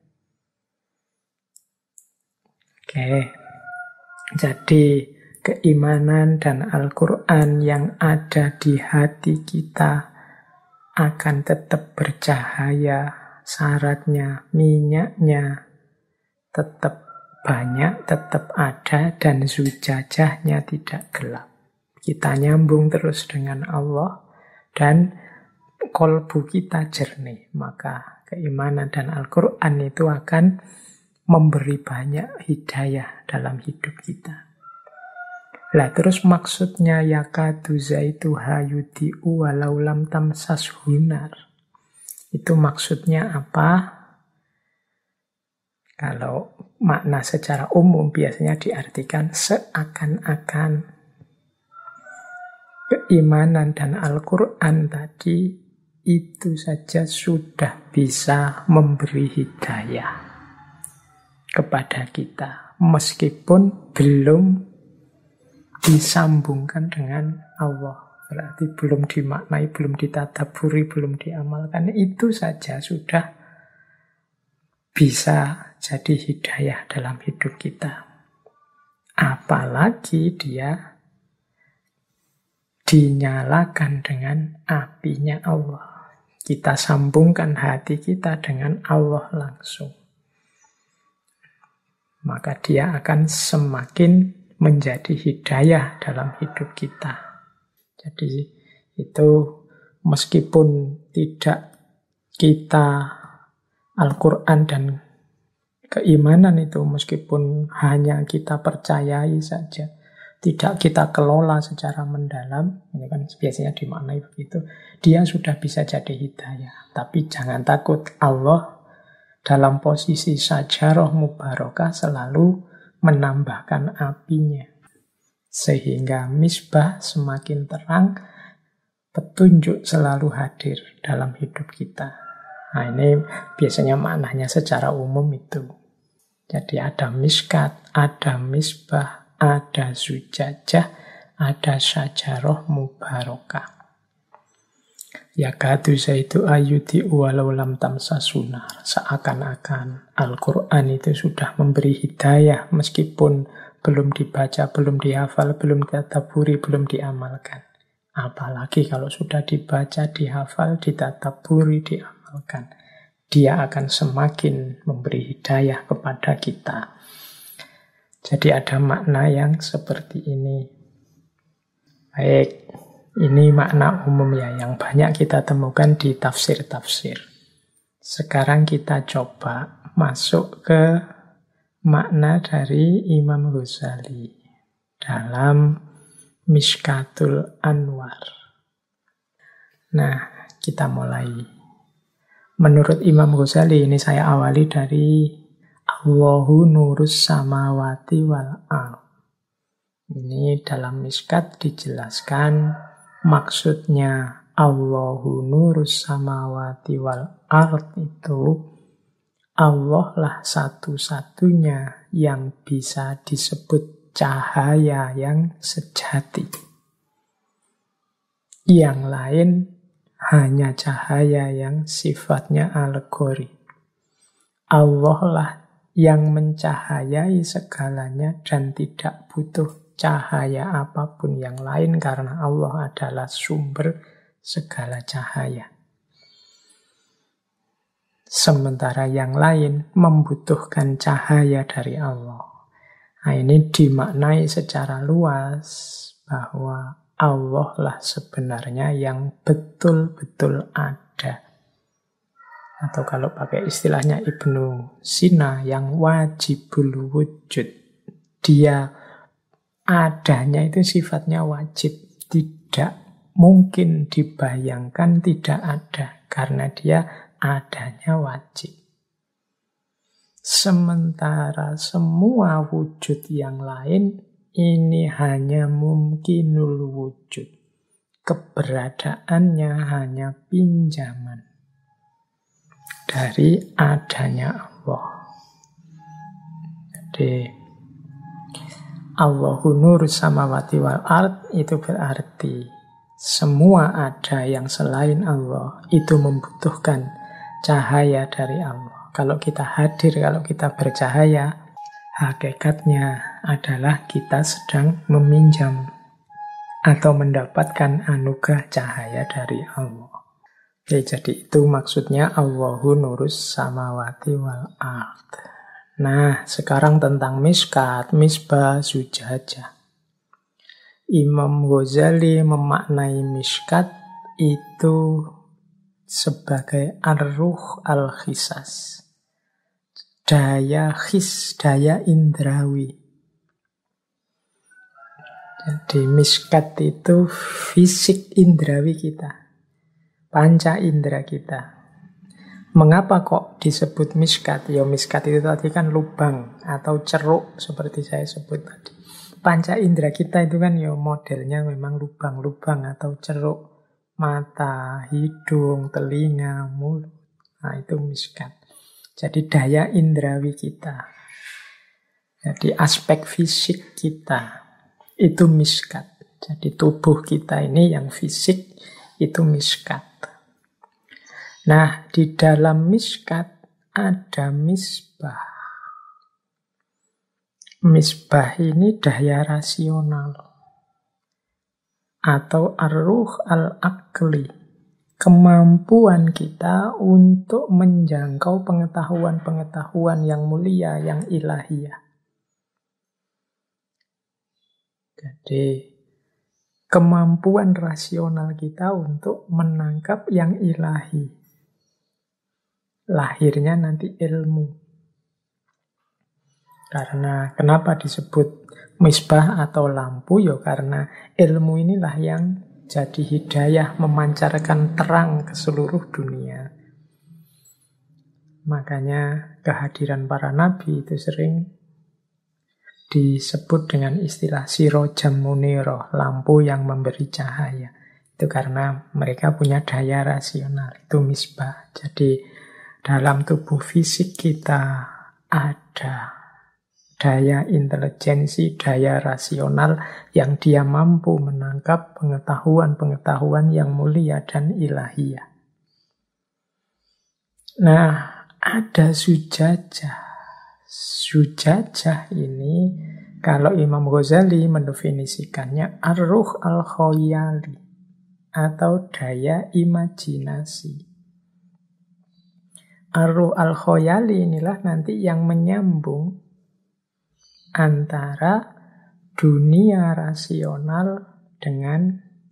Oke, jadi keimanan dan Al-Quran yang ada di hati kita akan tetap bercahaya, syaratnya, minyaknya tetap banyak, tetap ada, dan zujajahnya tidak gelap. Kita nyambung terus dengan Allah, dan kolbu kita jernih, maka keimanan dan Al-Quran itu akan memberi banyak hidayah dalam hidup kita. Lah terus maksudnya yakadu zaitu hayudi'u walau lam tamsas hunar. Itu maksudnya apa? Kalau makna secara umum biasanya diartikan seakan-akan keimanan dan Al-Quran tadi itu saja sudah bisa memberi hidayah kepada kita, meskipun belum disambungkan dengan Allah. Berarti belum dimaknai, belum ditadaburi, belum diamalkan. Itu saja sudah bisa jadi hidayah dalam hidup kita. Apalagi dia dinyalakan dengan apinya Allah. Kita sambungkan hati kita dengan Allah langsung. Maka dia akan semakin menjadi hidayah dalam hidup kita. Jadi itu meskipun tidak kita Al-Quran dan keimanan itu, meskipun hanya kita percayai saja, tidak kita kelola secara mendalam, ini kan biasanya dimaknai begitu, dia sudah bisa jadi hidayah. Tapi jangan takut, Allah dalam posisi syajarah mubarakah selalu menambahkan apinya. Sehingga misbah semakin terang, petunjuk selalu hadir dalam hidup kita. Nah ini biasanya maknanya secara umum itu. Jadi ada miskat, ada misbah, ada zujajah, ada syajarah mubarakah. Yakadu zaitu ayuti walau lam tamsasunar. Seakan-akan Al-Quran itu sudah memberi hidayah meskipun belum dibaca, belum dihafal, belum ditadaburi, belum diamalkan. Apalagi kalau sudah dibaca, dihafal, ditadaburi, diamalkan. dia akan semakin memberi hidayah kepada kita. Jadi ada makna yang seperti ini. Baik, ini makna umum ya, yang banyak kita temukan di tafsir-tafsir. Sekarang kita coba masuk ke makna dari Imam Ghazali dalam Mishkatul Anwar. Nah, kita mulai. Menurut Imam Ghazali, ini saya awali dari Allahu nurus samawati wal ardh. Ini dalam Mishkat dijelaskan maksudnya Allahu nurus samawati wal ardh itu Allah lah satu-satunya yang bisa disebut cahaya yang sejati. Yang lain hanya cahaya yang sifatnya alegori. Allah lah yang mencahayai segalanya dan tidak butuh cahaya apapun yang lain karena Allah adalah sumber segala cahaya. Sementara yang lain membutuhkan cahaya dari Allah. Nah, ini dimaknai secara luas bahwa Allah lah sebenarnya yang betul-betul ada. Atau kalau pakai istilahnya Ibnu Sina, yang wajibul wujud. Dia adanya itu sifatnya wajib. Tidak mungkin dibayangkan tidak ada. Karena dia adanya wajib. Sementara semua wujud yang lain ini hanya mungkinul wujud. Keberadaannya hanya pinjaman dari adanya Allah. Jadi Allahu nur samawati wal ardh itu berarti semua ada yang selain Allah itu membutuhkan cahaya dari Allah. Kalau kita hadir, kalau kita bercahaya, hakikatnya adalah kita sedang meminjam atau mendapatkan anugerah cahaya dari Allah. Oke, jadi itu maksudnya Allahu nurus samawati wal ardh. Nah, sekarang tentang Mishkat, Misbah, Zujajah. Imam Ghazali memaknai Mishkat itu sebagai ar-ruh al-khisas. Daya khis, daya indrawi. Jadi Mishkat itu fisik indrawi kita. Panca indera kita. Mengapa kok disebut Mishkat? Ya Mishkat itu tadi kan lubang atau ceruk seperti saya sebut tadi. Panca indera kita itu kan ya modelnya memang lubang-lubang atau ceruk. Mata, hidung, telinga, mulut. Nah itu Mishkat. Jadi daya indrawi kita. Jadi aspek fisik kita itu Mishkat. Jadi tubuh kita ini yang fisik itu Mishkat. Nah, di dalam Mishkat ada misbah. Misbah ini daya rasional atau ar-ruh al-aqli, kemampuan kita untuk menjangkau pengetahuan-pengetahuan yang mulia, yang ilahiyah. Jadi, kemampuan rasional kita untuk menangkap yang ilahi. Lahirnya nanti ilmu. Karena kenapa disebut misbah atau lampu? Ya karena ilmu inilah yang jadi hidayah, memancarkan terang ke seluruh dunia. Makanya kehadiran para nabi itu sering disebut dengan istilah sirojam muniroh, lampu yang memberi cahaya. Itu karena mereka punya daya rasional, itu misbah. Jadi dalam tubuh fisik kita ada daya intelijensi, daya rasional yang dia mampu menangkap pengetahuan-pengetahuan yang mulia dan ilahiyah. Nah, ada Zujajah. Zujajah ini kalau Imam Ghazali mendefinisikannya ar-ruh al-khoyali atau daya imajinasi. Ar-ruh al-khoyali inilah nanti yang menyambung antara dunia rasional dengan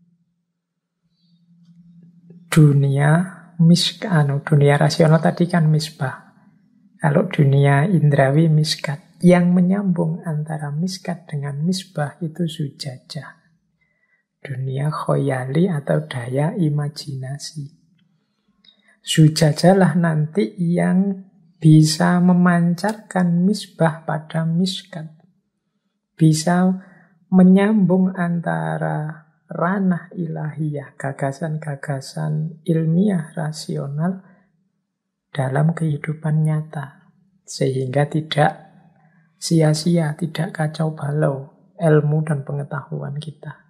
dunia dunia rasional tadi kan misbah. Kalau dunia indrawi miskat. Yang menyambung antara miskat dengan misbah itu zujajah. Dunia khoyali atau daya imajinasi. Zujajahlah nanti yang bisa memancarkan misbah pada miskat. Bisa menyambung antara ranah ilahiyah, gagasan-gagasan ilmiah rasional dalam kehidupan nyata. Sehingga tidak sia-sia, tidak kacau balau ilmu dan pengetahuan kita.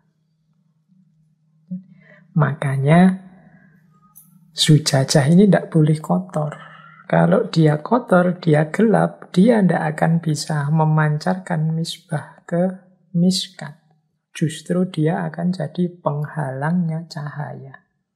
Makanya zujajah ini tidak boleh kotor. Kalau dia kotor, dia gelap, dia tidak akan bisa memancarkan misbah ke miskat. Justru dia akan jadi penghalangnya cahaya.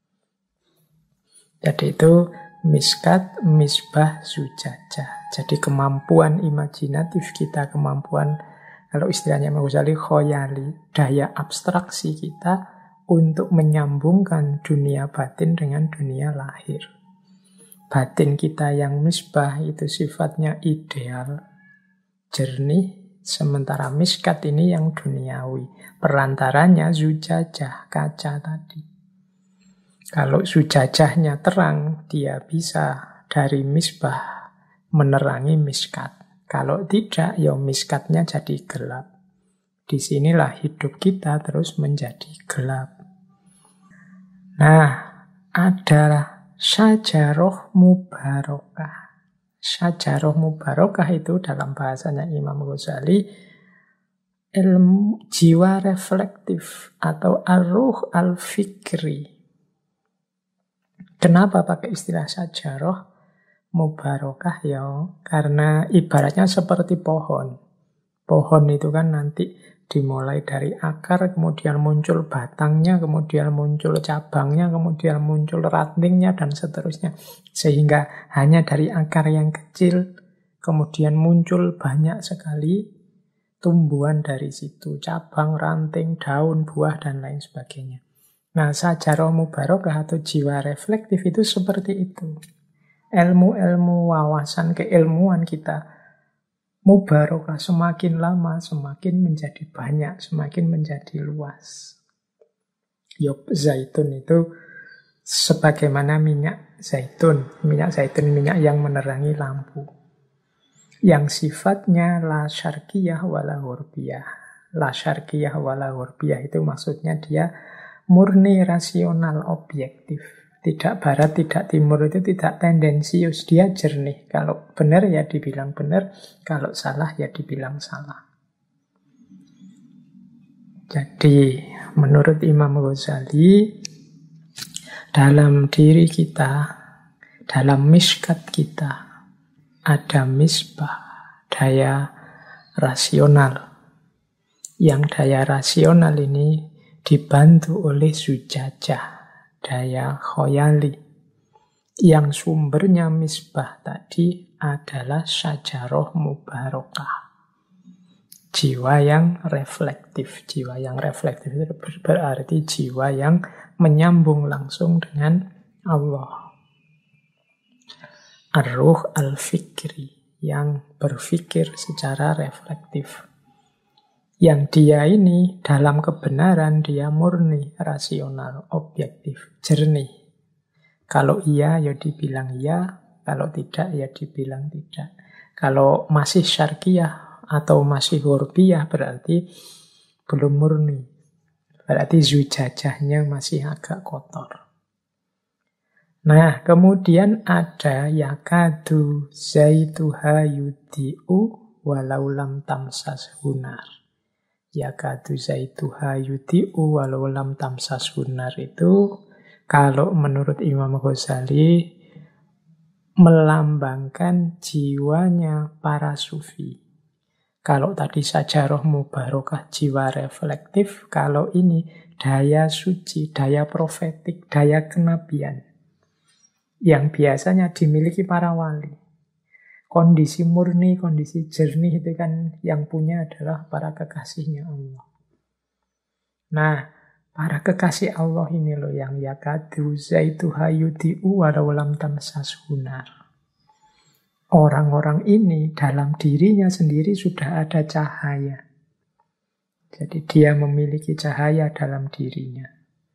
Jadi itu miskat, misbah, zujajah. Jadi kemampuan imajinatif kita, kemampuan, kalau istilahnya Imam Ghazali, khoyali, daya abstraksi kita untuk menyambungkan dunia batin dengan dunia lahir. Batin kita yang misbah itu sifatnya ideal, jernih, sementara miskat ini yang duniawi. Perantaranya zujajah, kaca tadi. Kalau zujajahnya terang, dia bisa dari misbah menerangi miskat. Kalau tidak, ya miskatnya jadi gelap. Disinilah hidup kita terus menjadi gelap. Nah, ada syajaroh mubarokah. Syajaroh mubarokah itu dalam bahasanya Imam Ghazali ilmu jiwa reflektif atau ar-ruh al-fikri. Kenapa pakai istilah syajaroh mubarokah ya? Karena ibaratnya seperti pohon. Pohon itu kan nanti dimulai dari akar, kemudian muncul batangnya, kemudian muncul cabangnya, kemudian muncul rantingnya, dan seterusnya. Sehingga hanya dari akar yang kecil, kemudian muncul banyak sekali tumbuhan dari situ. Cabang, ranting, daun, buah, dan lain sebagainya. Nah, syajaroh mubarokah atau jiwa reflektif itu seperti itu. Ilmu-ilmu wawasan keilmuan kita mubarokah, semakin lama semakin menjadi banyak, semakin menjadi luas. Yop zaitun itu sebagaimana minyak zaitun. Minyak zaitun, minyak yang menerangi lampu. Yang sifatnya la syarqiyah wala ghurbiyah. La syarqiyah wala ghurbiyah itu maksudnya dia murni rasional objektif. Tidak barat, tidak timur, itu tidak tendensius. Dia jernih. Kalau benar ya dibilang benar. Kalau salah ya dibilang salah. Jadi menurut Imam Ghazali, dalam diri kita, dalam miskat kita, ada misbah, daya rasional. Yang daya rasional ini dibantu oleh zujajah, daya khoyali. Yang sumbernya misbah tadi adalah syajaroh mubarokah. Jiwa yang reflektif. Jiwa yang reflektif itu berarti jiwa yang menyambung langsung dengan Allah. Ar-ruh al-fikri, yang berpikir secara reflektif. Yang dia ini dalam kebenaran dia murni, rasional, objektif, jernih. Kalau iya ya dibilang iya, kalau tidak ya dibilang tidak. Kalau masih syarqiyah atau masih ghurbiyah berarti belum murni. Berarti zujajahnya masih agak kotor. Nah, kemudian ada yakadu zaituha yudi'u walau lam tamsas hunar. Yakadu zaituha yudi'u walau lam tamsas hunar itu kalau menurut Imam Ghazali melambangkan jiwanya para sufi. Kalau tadi syajaroh mubarokah, jiwa reflektif, kalau ini daya suci, daya profetik, daya kenabian. yang biasanya dimiliki para wali. Kondisi murni, kondisi jernih itu kan yang punya adalah para kekasihnya Allah. Nah, para kekasih Allah ini loh yang yakadu zaituha yudhi'u walau lam tamsashu nar. Orang-orang ini dalam dirinya sendiri sudah ada cahaya. Jadi dia memiliki cahaya dalam dirinya.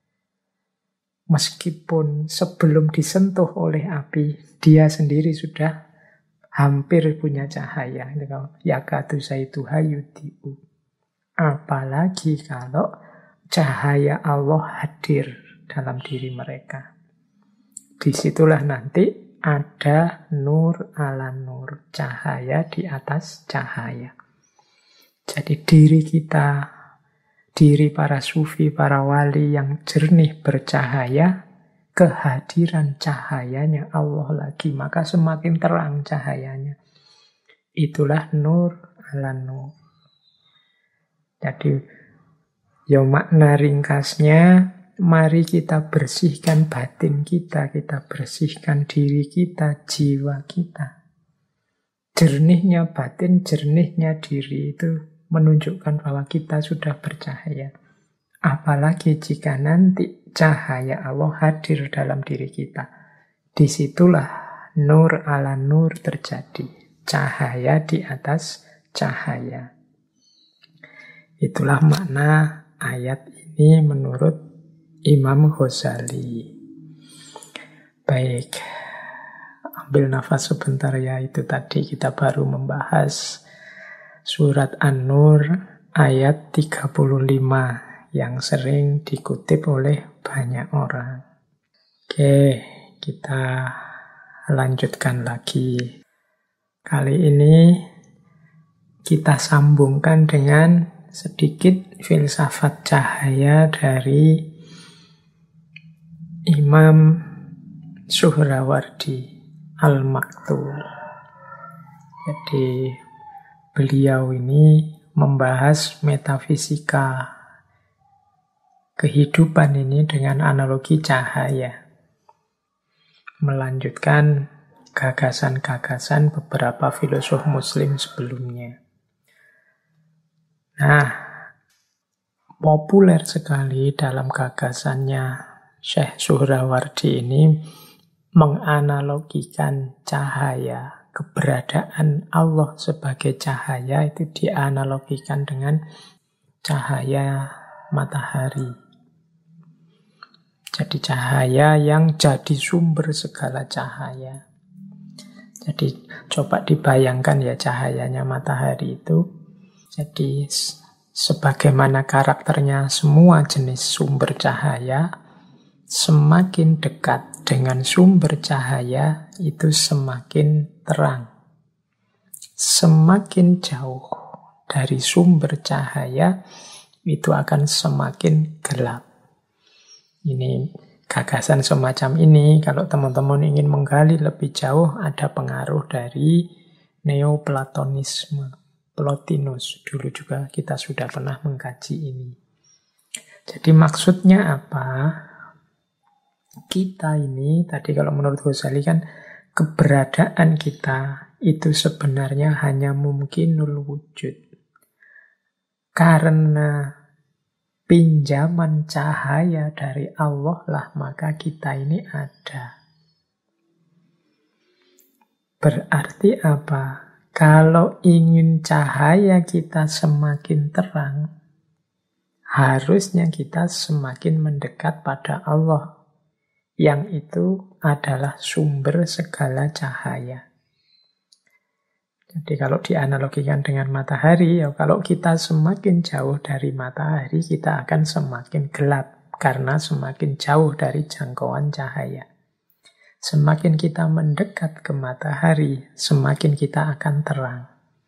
Meskipun sebelum disentuh oleh api, dia sendiri sudah hampir punya cahaya. Yakadu zaituha yudhi'u. Apalagi kalau cahaya Allah hadir dalam diri mereka. Disitulah nanti ada nur ala nur, cahaya di atas cahaya. Jadi diri kita, diri para sufi, para wali yang jernih bercahaya, kehadiran cahayanya Allah lagi, maka semakin terang cahayanya. Itulah nur ala nur. Jadi, ya makna ringkasnya, mari kita bersihkan batin kita bersihkan diri kita, jiwa kita. Jernihnya batin, jernihnya diri itu menunjukkan bahwa kita sudah bercahaya. Apalagi jika nanti cahaya Allah hadir dalam diri kita. Disitulah nur ala nur terjadi. Cahaya di atas cahaya. Itulah makna ayat ini menurut Imam Ghazali. Baik, ambil nafas sebentar ya. Itu tadi kita baru membahas surat An-Nur ayat 35 yang sering dikutip oleh banyak orang. Oke, kita lanjutkan lagi. Kali ini kita sambungkan dengan sedikit filsafat cahaya dari Imam Suhrawardi Al-Maktul. Jadi beliau ini membahas metafisika kehidupan ini dengan analogi cahaya. Melanjutkan gagasan-gagasan beberapa filosof muslim sebelumnya. Nah, populer sekali dalam gagasannya Syekh Suhrawardi ini menganalogikan cahaya. Keberadaan Allah sebagai cahaya itu dianalogikan dengan cahaya matahari. Jadi cahaya yang jadi sumber segala cahaya. Jadi coba dibayangkan ya cahayanya matahari itu. Jadi sebagaimana karakternya semua jenis sumber cahaya, semakin dekat dengan sumber cahaya itu semakin terang. Semakin jauh dari sumber cahaya itu akan semakin gelap. Ini gagasan semacam ini, kalau teman-teman ingin menggali lebih jauh, ada pengaruh dari Neoplatonisme. Plotinus, dulu juga kita sudah pernah mengkaji ini. Jadi maksudnya apa? Kita ini, tadi kalau menurut Ghazali kan, keberadaan kita itu sebenarnya hanya mungkinul wujud. Karena pinjaman cahaya dari Allah lah, maka kita ini ada. Berarti apa? Kalau ingin cahaya kita semakin terang, harusnya kita semakin mendekat pada Allah, yang itu adalah sumber segala cahaya. Jadi kalau dianalogikan dengan matahari, ya kalau kita semakin jauh dari matahari, kita akan semakin gelap karena semakin jauh dari jangkauan cahaya. Semakin kita mendekat ke matahari, semakin kita akan terang.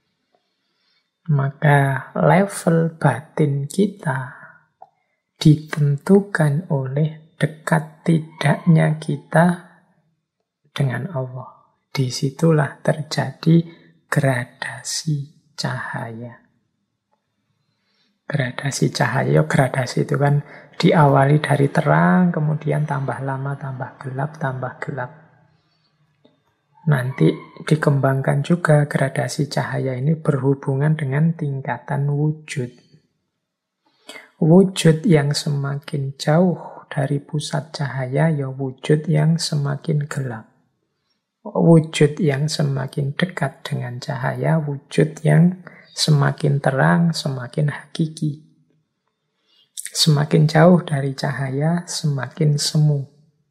Maka level batin kita ditentukan oleh dekat tidaknya kita dengan Allah. Disitulah terjadi gradasi cahaya. Gradasi cahaya, gradasi itu kan diawali dari terang, kemudian tambah lama, tambah gelap, tambah gelap. Nanti dikembangkan juga gradasi cahaya ini berhubungan dengan tingkatan wujud. Wujud yang semakin jauh dari pusat cahaya, ya wujud yang semakin gelap. Wujud yang semakin dekat dengan cahaya, wujud yang semakin terang, semakin hakiki. Semakin jauh dari cahaya, semakin semu.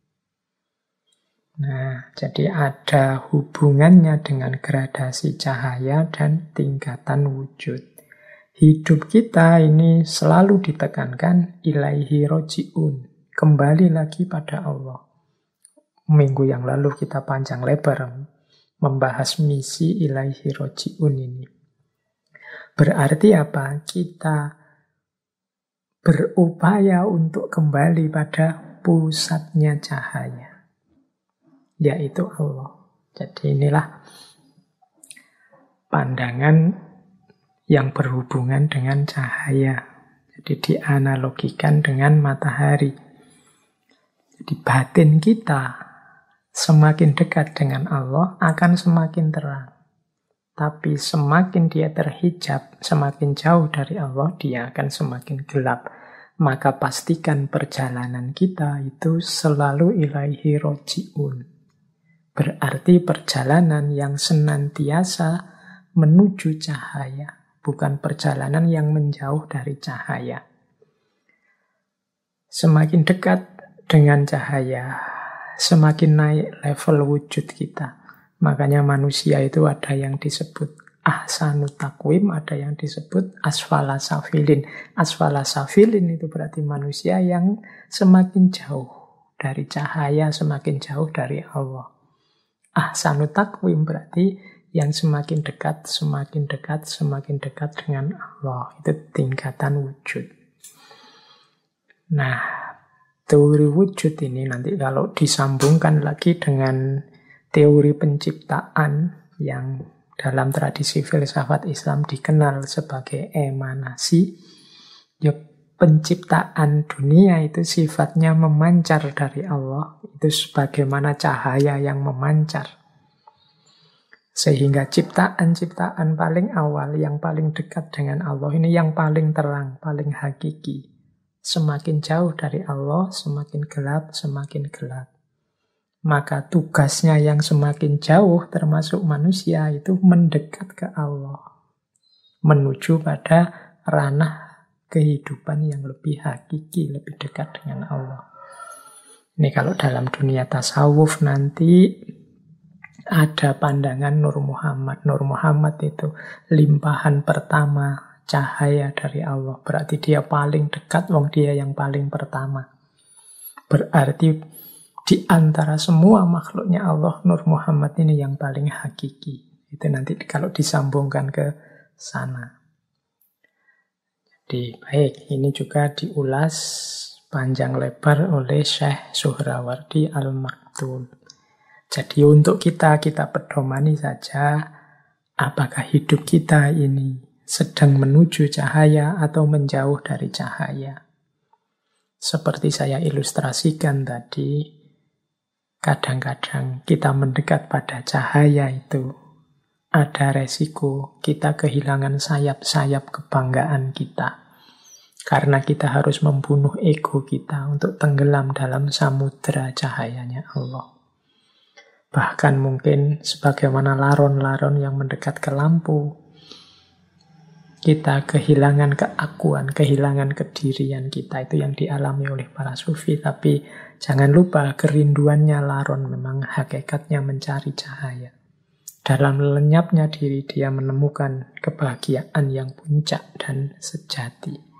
Nah, jadi ada hubungannya dengan gradasi cahaya dan tingkatan wujud. Hidup kita ini selalu ditekankan ilaihi roji'un. Kembali lagi pada Allah. Minggu yang lalu kita panjang lebar membahas misi ilaihi roji'un ini. Berarti apa? Kita berupaya untuk kembali pada pusatnya cahaya, yaitu Allah. Jadi inilah pandangan yang berhubungan dengan cahaya. Jadi dianalogikan dengan matahari. Jadi batin kita semakin dekat dengan Allah akan semakin terang. Tapi semakin dia terhijab, semakin jauh dari Allah, dia akan semakin gelap. Maka pastikan perjalanan kita itu selalu ilaihi roji'un. Berarti perjalanan yang senantiasa menuju cahaya, bukan perjalanan yang menjauh dari cahaya. Semakin dekat dengan cahaya, semakin naik level wujud kita. Makanya manusia itu ada yang disebut ahsanu takwim, ada yang disebut asfala safilin. Asfala safilin itu berarti manusia yang semakin jauh dari cahaya, semakin jauh dari Allah. Ahsanu takwim berarti yang semakin dekat, semakin dekat, semakin dekat dengan Allah. Itu tingkatan wujud. Nah, teori wujud ini nanti kalau disambungkan lagi dengan teori penciptaan yang dalam tradisi filsafat Islam dikenal sebagai emanasi, ya penciptaan dunia itu sifatnya memancar dari Allah. Itu sebagaimana cahaya yang memancar. Sehingga ciptaan-ciptaan paling awal, yang paling dekat dengan Allah, ini yang paling terang, paling hakiki. Semakin jauh dari Allah, semakin gelap, semakin gelap. Maka tugasnya yang semakin jauh, termasuk manusia, itu mendekat ke Allah. Menuju pada ranah kehidupan yang lebih hakiki, lebih dekat dengan Allah. Ini kalau dalam dunia tasawuf nanti ada pandangan Nur Muhammad. Nur Muhammad itu limpahan pertama cahaya dari Allah. Berarti dia paling dekat, wong dia yang paling pertama. Berarti di antara semua makhluknya Allah, Nur Muhammad ini yang paling hakiki. Itu nanti kalau disambungkan ke sana. Jadi baik, ini juga diulas panjang lebar oleh Syekh Suhrawardi Al-Maktul. Jadi untuk kita pedomani saja apakah hidup kita ini sedang menuju cahaya atau menjauh dari cahaya. Seperti saya ilustrasikan tadi, kadang-kadang kita mendekat pada cahaya itu ada resiko kita kehilangan sayap-sayap kebanggaan kita. Karena kita harus membunuh ego kita untuk tenggelam dalam samudera cahayanya Allah. Bahkan mungkin sebagaimana laron-laron yang mendekat ke lampu, kita kehilangan keakuan, kehilangan kedirian kita. Itu yang dialami oleh para sufi. Tapi jangan lupa kerinduannya laron memang hakikatnya mencari cahaya. Dalam lenyapnya diri dia menemukan kebahagiaan yang puncak dan sejati.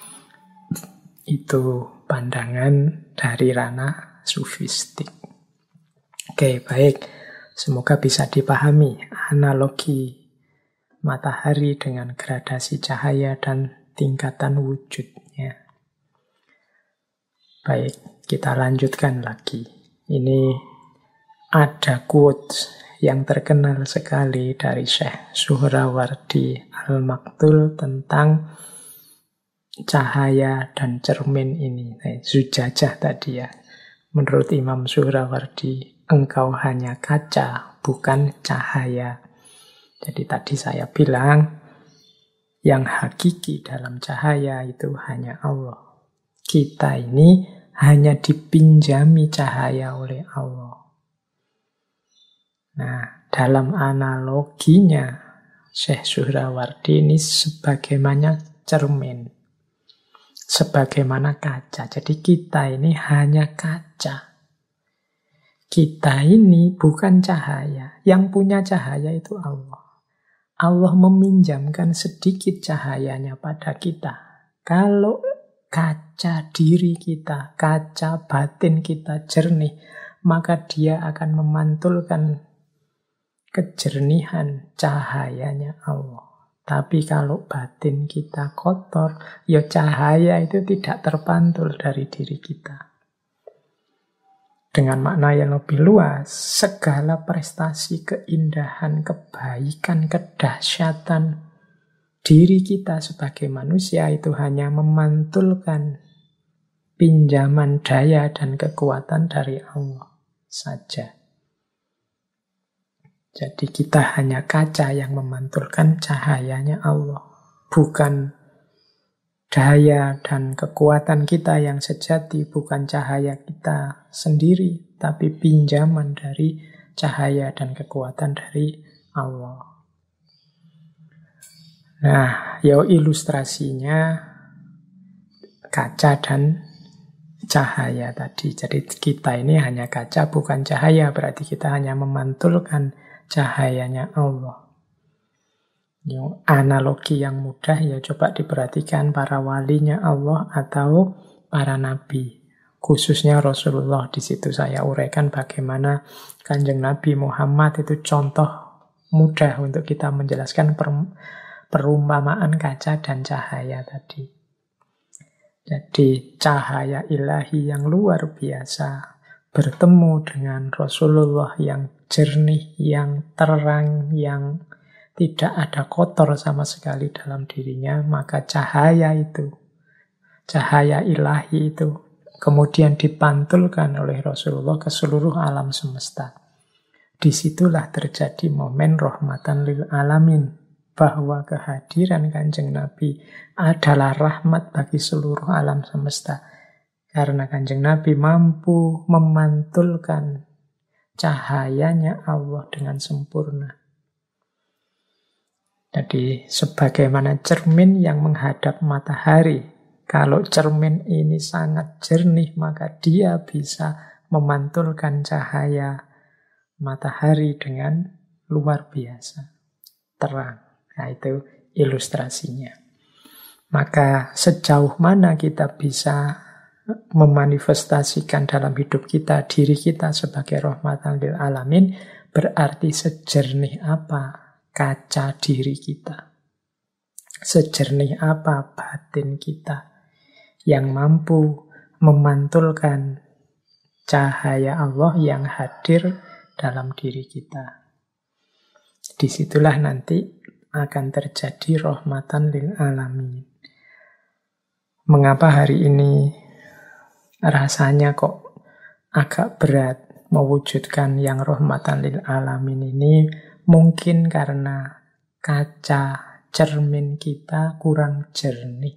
Itu pandangan dari ranah sufistik. Oke, baik. Semoga bisa dipahami analogi matahari dengan gradasi cahaya dan tingkatan wujudnya. Baik, kita lanjutkan lagi. Ini ada quotes yang terkenal sekali dari Syekh Suhrawardi Al-Maktul tentang cahaya dan cermin ini. Zujajah tadi ya. Menurut Imam Suhrawardi, engkau hanya kaca, bukan cahaya. Jadi tadi saya bilang, yang hakiki dalam cahaya itu hanya Allah. Kita ini hanya dipinjami cahaya oleh Allah. Nah, dalam analoginya, Syekh Suhrawardi ini sebagaimana cermin, sebagaimana kaca. Jadi kita ini hanya kaca. Kita ini bukan cahaya. Yang punya cahaya itu Allah. Allah meminjamkan sedikit cahayanya pada kita. Kalau kaca diri kita, kaca batin kita jernih, maka dia akan memantulkan kejernihan cahayanya Allah. Tapi kalau batin kita kotor, ya cahaya itu tidak terpantul dari diri kita. Dengan makna yang lebih luas, segala prestasi, keindahan, kebaikan, kedahsyatan diri kita sebagai manusia itu hanya memantulkan pinjaman daya dan kekuatan dari Allah saja. Jadi kita hanya kaca yang memantulkan cahayanya Allah. Bukan daya dan kekuatan kita yang sejati, bukan cahaya kita sendiri, tapi pinjaman dari cahaya dan kekuatan dari Allah. Nah, ya ilustrasinya kaca dan cahaya tadi. Jadi kita ini hanya kaca, bukan cahaya. Berarti kita hanya memantulkan cahayanya Allah. Yang analogi yang mudah ya coba diperhatikan para walinya Allah atau para nabi. Khususnya Rasulullah, di situ saya uraikan bagaimana Kanjeng Nabi Muhammad itu contoh mudah untuk kita menjelaskan perumpamaan kaca dan cahaya tadi. Jadi cahaya ilahi yang luar biasa bertemu dengan Rasulullah yang jernih, yang terang, yang tidak ada kotor sama sekali dalam dirinya, maka cahaya itu, cahaya ilahi itu, kemudian dipantulkan oleh Rasulullah ke seluruh alam semesta. Disitulah terjadi momen rahmatan lil alamin, bahwa kehadiran Kanjeng Nabi adalah rahmat bagi seluruh alam semesta. Karena Kanjeng Nabi mampu memantulkan cahayanya Allah dengan sempurna. Jadi sebagaimana cermin yang menghadap matahari. Kalau cermin ini sangat jernih, maka dia bisa memantulkan cahaya matahari dengan luar biasa terang. Nah, itu ilustrasinya. Maka sejauh mana kita bisa memanifestasikan dalam hidup kita diri kita sebagai rahmatan lil alamin, berarti sejernih apa kaca diri kita, sejernih apa batin kita yang mampu memantulkan cahaya Allah yang hadir dalam diri kita. Disitulah nanti akan terjadi rahmatan lil alamin. Mengapa hari ini rasanya kok agak berat mewujudkan yang rahmatan lil alamin ini? Mungkin karena kaca cermin kita kurang jernih.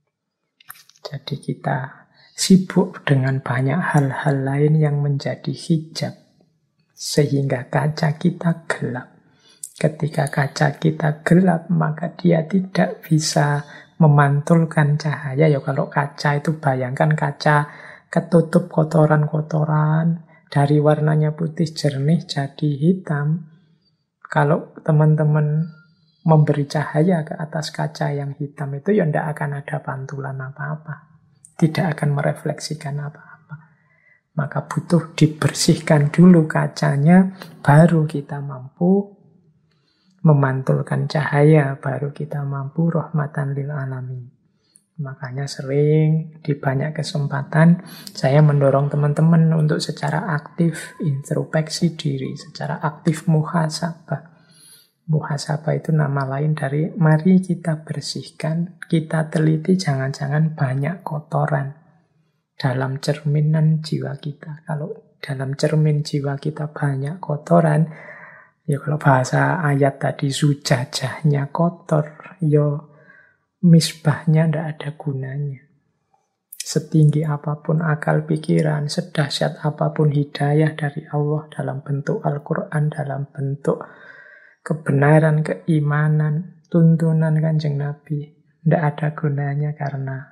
Jadi kita sibuk dengan banyak hal-hal lain yang menjadi hijab, sehingga kaca kita gelap. Ketika kaca kita gelap, maka dia tidak bisa memantulkan cahaya. Ya kalau kaca itu bayangkan kaca ketutup kotoran-kotoran, dari warnanya putih jernih jadi hitam. Kalau teman-teman memberi cahaya ke atas kaca yang hitam itu, ya tidak akan ada pantulan apa-apa. Tidak akan merefleksikan apa-apa. Maka butuh dibersihkan dulu kacanya, baru kita mampu memantulkan cahaya, baru kita mampu rahmatan lil alamin. Makanya sering di banyak kesempatan saya mendorong teman-teman untuk secara aktif introspeksi diri, secara aktif muhasabah. Muhasabah itu nama lain dari mari kita bersihkan, kita teliti jangan-jangan banyak kotoran dalam cerminan jiwa kita. Kalau dalam cermin jiwa kita banyak kotoran, ya kalau bahasa ayat tadi zujajahnya kotor, ya misbahnya ndak ada gunanya. Setinggi apapun akal pikiran, sedahsyat apapun hidayah dari Allah dalam bentuk Al-Quran, dalam bentuk kebenaran, keimanan, tuntunan Kanjeng Nabi, ndak ada gunanya karena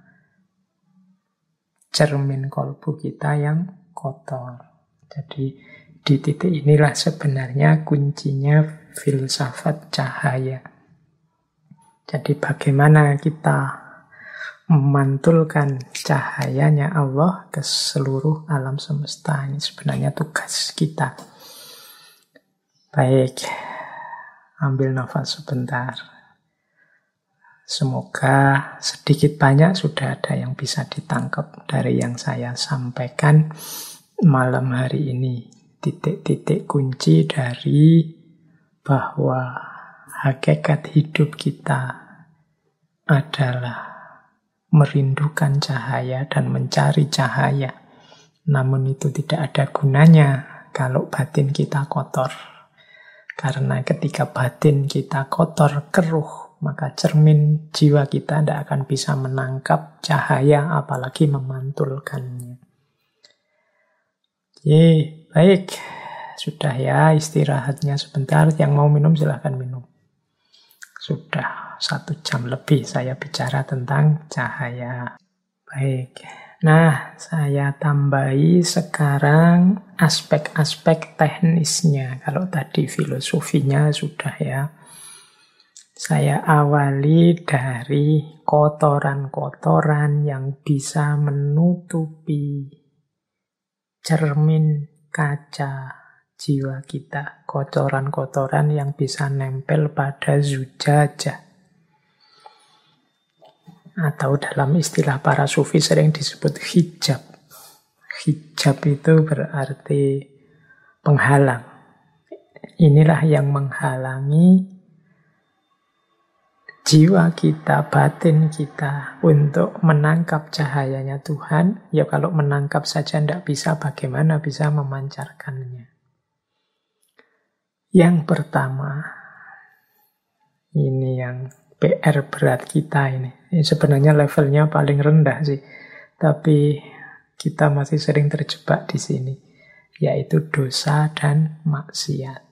cermin kolbu kita yang kotor. Jadi di titik inilah sebenarnya kuncinya filsafat cahaya. Jadi bagaimana kita memantulkan cahayanya Allah ke seluruh alam semesta. Ini sebenarnya tugas kita. Baik, ambil nafas sebentar. Semoga sedikit banyak sudah ada yang bisa ditangkap dari yang saya sampaikan malam hari ini. Titik-titik kunci dari bahwa hakikat hidup kita adalah merindukan cahaya dan mencari cahaya. Namun itu tidak ada gunanya kalau batin kita kotor. Karena ketika batin kita kotor, keruh, maka cermin jiwa kita tidak akan bisa menangkap cahaya, apalagi memantulkannya. Baik. Sudah ya, istirahatnya sebentar. Yang mau minum silahkan minum. Sudah 1 jam lebih saya bicara tentang cahaya. Baik. Nah, saya tambahi sekarang aspek-aspek teknisnya. Kalau tadi filosofinya sudah ya. Saya awali dari kotoran-kotoran yang bisa menutupi cermin kaca jiwa kita. Kotoran-kotoran yang bisa nempel pada zujajah. Atau dalam istilah para sufi sering disebut hijab. Hijab itu berarti penghalang. Inilah yang menghalangi jiwa kita, batin kita untuk menangkap cahayanya Tuhan. Ya kalau menangkap saja tidak bisa, bagaimana bisa memancarkannya? Yang pertama, ini yang PR berat kita ini. Ini sebenarnya levelnya paling rendah sih. Tapi kita masih sering terjebak di sini. Yaitu dosa dan maksiat.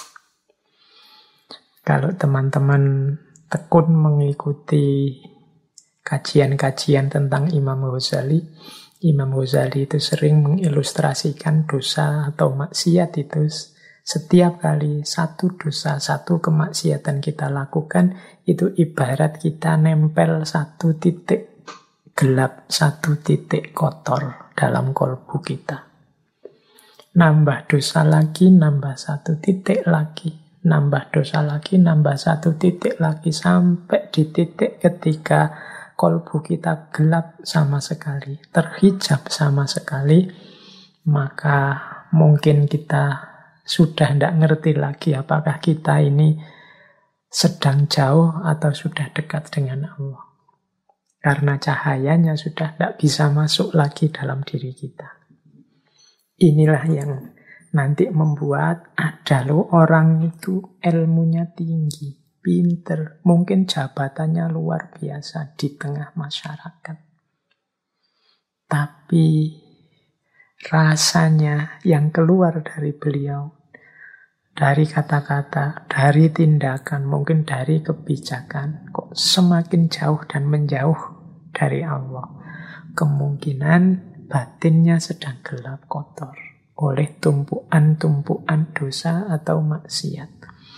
Kalau teman-teman tekun mengikuti kajian-kajian tentang Imam Ghazali, Imam Ghazali itu sering mengilustrasikan dosa atau maksiat itu setiap kali satu dosa, satu kemaksiatan kita lakukan, itu ibarat kita nempel satu titik gelap, satu titik kotor dalam kolbu kita. Nambah dosa lagi, nambah satu titik lagi. Nambah dosa lagi, nambah satu titik lagi. Sampai di titik ketika kolbu kita gelap sama sekali, terhijab sama sekali, maka mungkin kita sudah tidak ngerti lagi apakah kita ini sedang jauh atau sudah dekat dengan Allah. Karena cahayanya sudah tidak bisa masuk lagi dalam diri kita. Inilah yang nanti membuat ada loh orang itu ilmunya tinggi, pinter, mungkin jabatannya luar biasa di tengah masyarakat. Tapi rasanya yang keluar dari beliau, dari kata-kata, dari tindakan, mungkin dari kebijakan, kok semakin jauh dan menjauh dari Allah. Kemungkinan batinnya sedang gelap kotor oleh tumpuan-tumpuan dosa atau maksiat.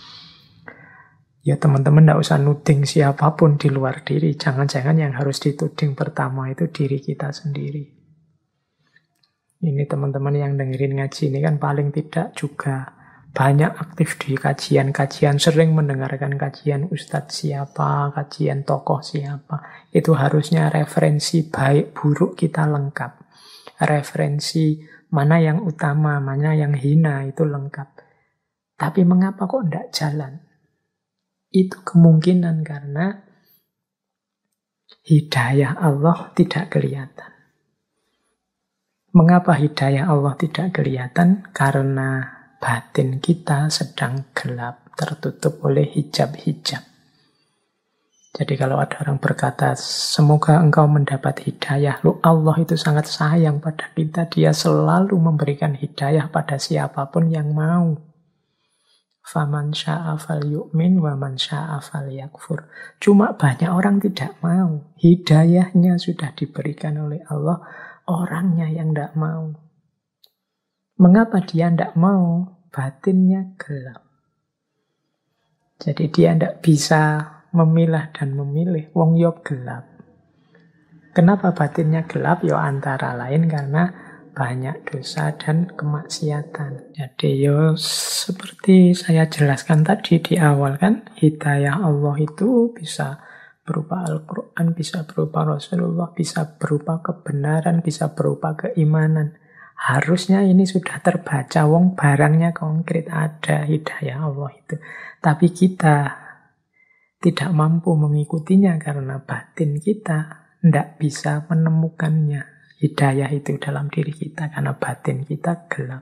Ya teman-teman tidak usah nuding siapapun di luar diri. Jangan-jangan yang harus dituding pertama itu diri kita sendiri. Ini teman-teman yang dengerin ngaji ini kan paling tidak juga banyak aktif di kajian-kajian, sering mendengarkan kajian ustadz siapa, kajian tokoh siapa. Itu harusnya referensi baik buruk kita lengkap. Referensi mana yang utama, mana yang hina itu lengkap. Tapi mengapa kok tidak jalan? Itu kemungkinan karena hidayah Allah tidak kelihatan. Mengapa hidayah Allah tidak kelihatan? Karena batin kita sedang gelap, tertutup oleh hijab-hijab. Jadi kalau ada orang berkata, semoga engkau mendapat hidayah. Loh, Allah itu sangat sayang pada kita. Dia selalu memberikan hidayah pada siapapun yang mau. Faman sya'a falyu'min wa man sya'a falyakfur. Cuma banyak orang tidak mau. Hidayahnya sudah diberikan oleh Allah, orangnya yang tidak mau. Mengapa dia tidak mau? Batinnya gelap. Jadi dia tidak bisa memilah dan memilih. Wong yo gelap. Kenapa batinnya gelap? Yo antara lain karena banyak dosa dan kemaksiatan. Jadi yo seperti saya jelaskan tadi di awal kan, hidayah Allah itu bisa berupa Al-Quran, bisa berupa Rasulullah, bisa berupa kebenaran, bisa berupa keimanan. Harusnya ini sudah terbaca, wong barangnya konkret, ada hidayah Allah itu. Tapi kita tidak mampu mengikutinya karena batin kita tidak bisa menemukannya. Hidayah itu dalam diri kita karena batin kita gelap.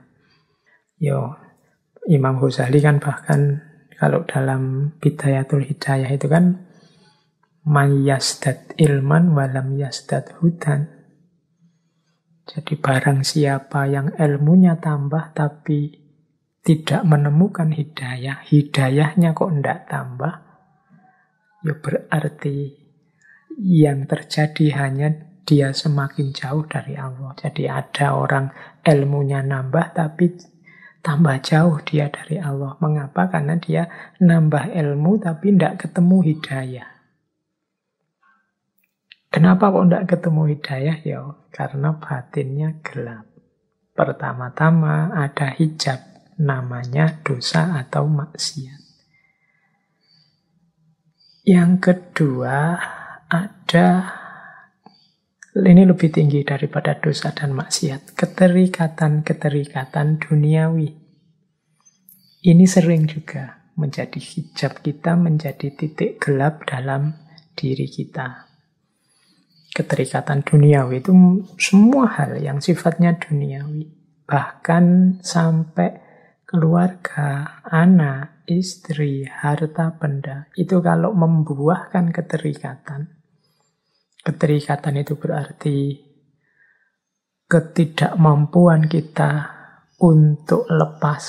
Imam Ghazali kan bahkan kalau dalam Bidayatul Hidayah itu kan man yazdad ilman walam yazdad hudan. Jadi barang siapa yang ilmunya tambah tapi tidak menemukan hidayah, hidayahnya kok tidak tambah, ya berarti yang terjadi hanya dia semakin jauh dari Allah. Jadi ada orang ilmunya nambah tapi tambah jauh dia dari Allah. Mengapa? Karena dia nambah ilmu tapi tidak ketemu hidayah. Kenapa kok tidak ketemu hidayah? Ya, karena batinnya gelap. Pertama-tama ada hijab, namanya dosa atau maksiat. Yang kedua, ini lebih tinggi daripada dosa dan maksiat, keterikatan-keterikatan duniawi. Ini sering juga menjadi hijab kita, menjadi titik gelap dalam diri kita. Keterikatan duniawi itu semua hal yang sifatnya duniawi. Bahkan sampai keluarga, anak, istri, harta benda. Itu kalau membuahkan keterikatan. Keterikatan itu berarti ketidakmampuan kita untuk lepas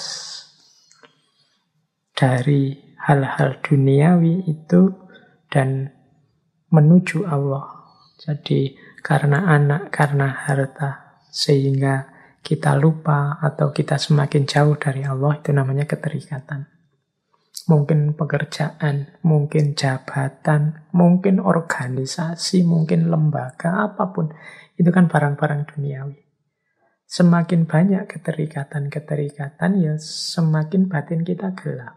dari hal-hal duniawi itu dan menuju Allah. Jadi karena anak, karena harta, sehingga kita lupa atau kita semakin jauh dari Allah, itu namanya keterikatan. Mungkin pekerjaan, mungkin jabatan, mungkin organisasi, mungkin lembaga, apapun. Itu kan barang-barang duniawi. Semakin banyak keterikatan-keterikatan, ya semakin batin kita gelap.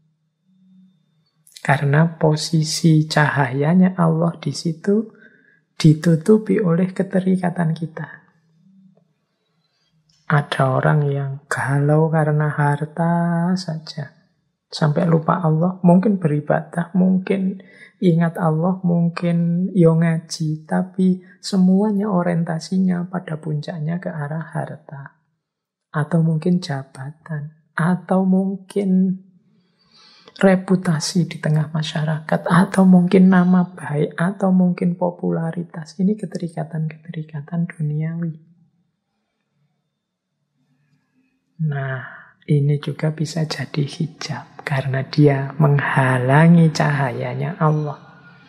Karena posisi cahayanya Allah di situ ditutupi oleh keterikatan kita. Ada orang yang galau karena harta saja. Sampai lupa Allah, mungkin beribadah, mungkin ingat Allah, mungkin ngaji. Tapi semuanya orientasinya pada puncaknya ke arah harta. Atau mungkin jabatan. Atau mungkin reputasi di tengah masyarakat, atau mungkin nama baik, atau mungkin popularitas. Ini keterikatan-keterikatan duniawi. Nah, ini juga bisa jadi hijab, karena dia menghalangi cahayanya Allah.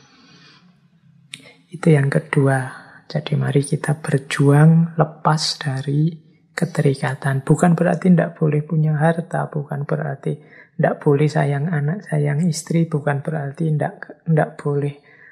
Itu yang kedua. Jadi mari kita berjuang lepas dari keterikatan. Bukan berarti tidak boleh punya harta, bukan berarti tidak boleh sayang anak, sayang istri, bukan berarti tidak boleh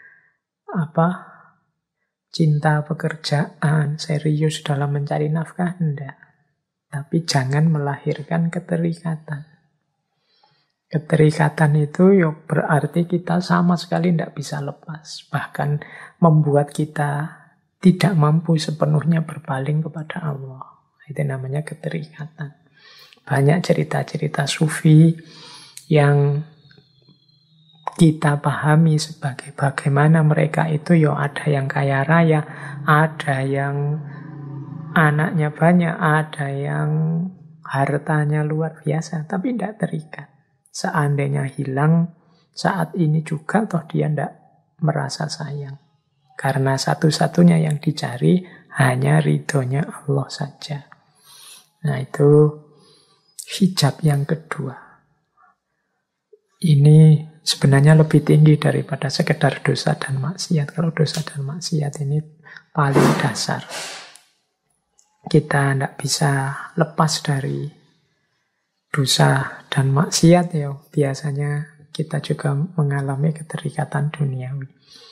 cinta pekerjaan, serius dalam mencari nafkah, tidak. Tapi jangan melahirkan keterikatan. Keterikatan itu berarti kita sama sekali tidak bisa lepas. Bahkan membuat kita tidak mampu sepenuhnya berpaling kepada Allah. Itu namanya keterikatan. Banyak cerita-cerita sufi yang kita pahami sebagai bagaimana mereka itu ada yang kaya raya, ada yang anaknya banyak, ada yang hartanya luar biasa, tapi tidak terikat. Seandainya hilang saat ini juga, toh dia tidak merasa sayang. Karena satu-satunya yang dicari hanya ridhonya Allah saja. Nah, itu hijab yang kedua. Ini sebenarnya lebih tinggi daripada sekedar dosa dan maksiat. Kalau dosa dan maksiat ini paling dasar. Kita tidak bisa lepas dari dosa dan maksiat ya. Biasanya kita juga mengalami keterikatan duniawi.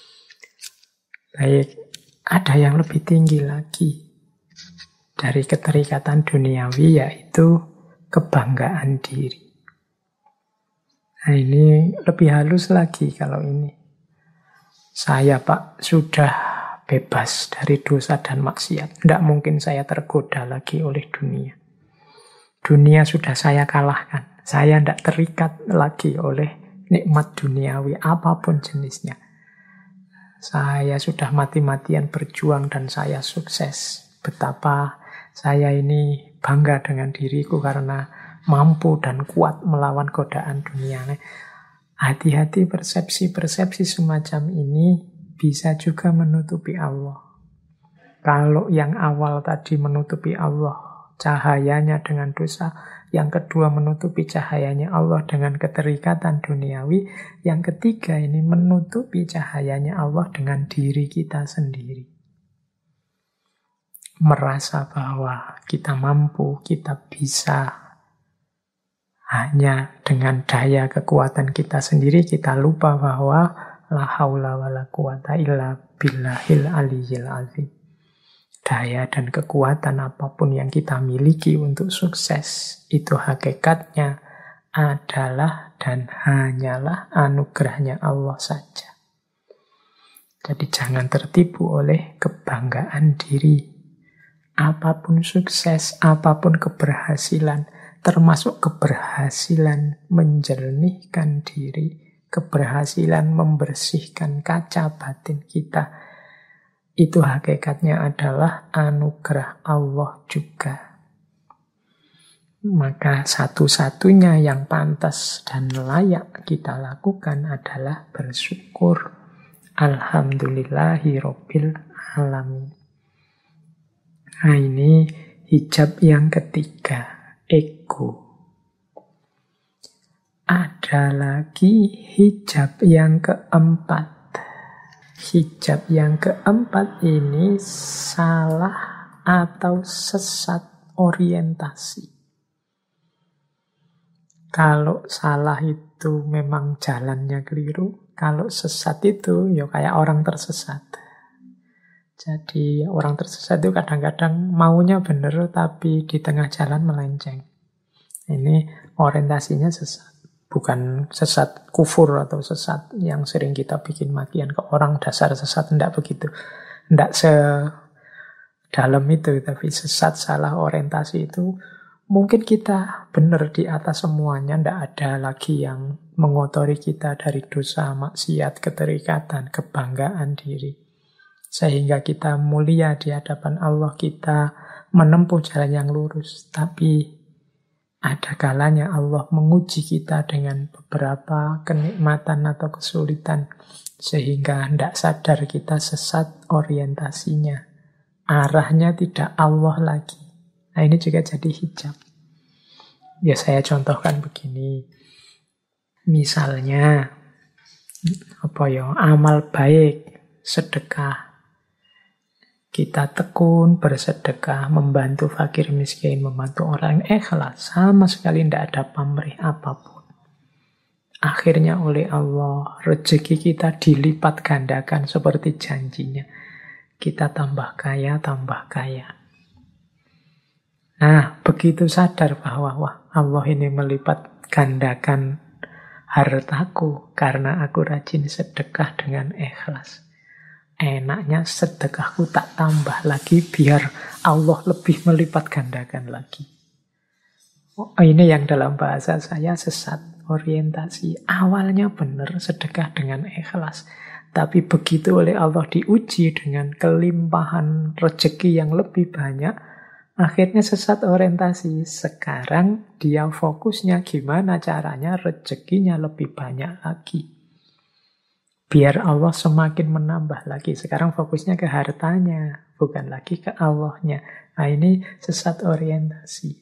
Baik, ada yang lebih tinggi lagi dari keterikatan duniawi, yaitu kebanggaan diri. Nah, ini lebih halus lagi kalau ini. Saya Pak sudah bebas dari dosa dan maksiat. Tidak mungkin saya tergoda lagi oleh dunia. Dunia sudah saya kalahkan. Saya tidak terikat lagi oleh nikmat duniawi apapun jenisnya. Saya sudah mati-matian berjuang dan saya sukses. Betapa saya ini bangga dengan diriku karena mampu dan kuat melawan godaan dunia. Hati-hati, persepsi-persepsi semacam ini bisa juga menutupi Allah. Kalau yang awal tadi menutupi Allah, cahayanya dengan dosa. Yang kedua menutupi cahayanya Allah dengan keterikatan duniawi. Yang ketiga ini menutupi cahayanya Allah dengan diri kita sendiri. Merasa bahwa kita mampu, kita bisa. Hanya dengan daya kekuatan kita sendiri kita lupa bahwa la haula wa la quwata illa billahil aliyyil azim. Daya dan kekuatan apapun yang kita miliki untuk sukses, itu hakikatnya adalah dan hanyalah anugerahnya Allah saja. Jadi jangan tertipu oleh kebanggaan diri. Apapun sukses, apapun keberhasilan, termasuk keberhasilan menjernihkan diri, keberhasilan membersihkan kaca batin kita, itu hakikatnya adalah anugerah Allah juga. Maka satu-satunya yang pantas dan layak kita lakukan adalah bersyukur. Alhamdulillahi Rabbil Alamin. Nah, ini hijab yang ketiga, ego. Ada lagi hijab yang keempat. Hijab yang keempat ini salah atau sesat orientasi. Kalau salah itu memang jalannya keliru, kalau sesat itu ya kayak orang tersesat. Jadi orang tersesat itu kadang-kadang maunya benar tapi di tengah jalan melenceng. Ini orientasinya sesat. Bukan sesat kufur atau sesat yang sering kita bikin makian ke orang, dasar sesat, tidak begitu. Tidak sedalam itu, tapi sesat salah orientasi itu mungkin kita benar di atas semuanya, tidak ada lagi yang mengotori kita dari dosa, maksiat, keterikatan, kebanggaan diri. Sehingga kita mulia di hadapan Allah, kita menempuh jalan yang lurus. Tapi ada kalanya Allah menguji kita dengan beberapa kenikmatan atau kesulitan. Sehingga tidak sadar kita sesat orientasinya. Arahnya tidak Allah lagi. Nah, ini juga jadi hijab. Ya, saya contohkan begini. Misalnya, amal baik, sedekah. Kita tekun bersedekah, membantu fakir miskin, membantu orang yang ikhlas, sama sekali tidak ada pamrih apapun. Akhirnya oleh Allah, rezeki kita dilipat gandakan seperti janjinya. Kita tambah kaya, tambah kaya. Nah, begitu sadar bahwa Allah ini melipat gandakan hartaku karena aku rajin sedekah dengan ikhlas. Enaknya sedekahku tak tambah lagi biar Allah lebih melipat gandakan lagi. Ini yang dalam bahasa saya sesat orientasi. Awalnya benar sedekah dengan ikhlas. Tapi begitu oleh Allah diuji dengan kelimpahan rezeki yang lebih banyak, Akhirnya sesat orientasi. Sekarang dia fokusnya gimana caranya rezekinya lebih banyak lagi. Biar Allah semakin menambah lagi. Sekarang fokusnya ke hartanya, bukan lagi ke Allahnya. Nah, ini sesat orientasi.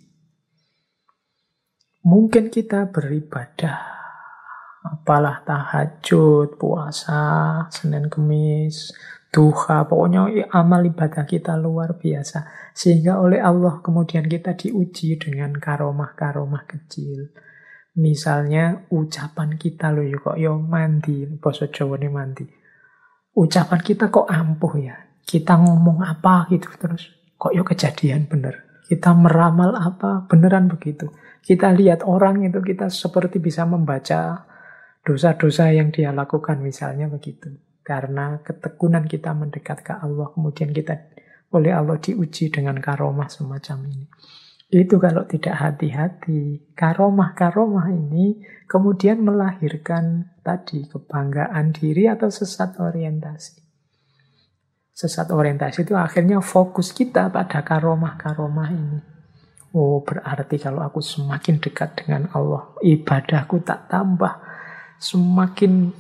Mungkin kita beribadah, apalah tahajud, puasa, Senin Kemis, duha, pokoknya amal ibadah kita luar biasa. Sehingga oleh Allah kemudian kita diuji dengan karomah-karomah kecil. Misalnya ucapan kita loh kok yo mandi, basa Jawane mandi. Ucapan kita kok ampuh ya. Kita ngomong apa gitu terus kok yo kejadian bener. Kita meramal apa beneran begitu. Kita lihat orang itu kita seperti bisa membaca dosa-dosa yang dia lakukan misalnya begitu. Karena ketekunan kita mendekat ke Allah, kemudian kita oleh Allah diuji dengan karomah semacam ini. Itu kalau tidak hati-hati. Karomah-karomah ini kemudian melahirkan tadi kebanggaan diri atau sesat orientasi. Sesat orientasi itu akhirnya fokus kita pada karomah-karomah ini. Oh, berarti kalau aku semakin dekat dengan Allah, ibadahku tak tambah, semakin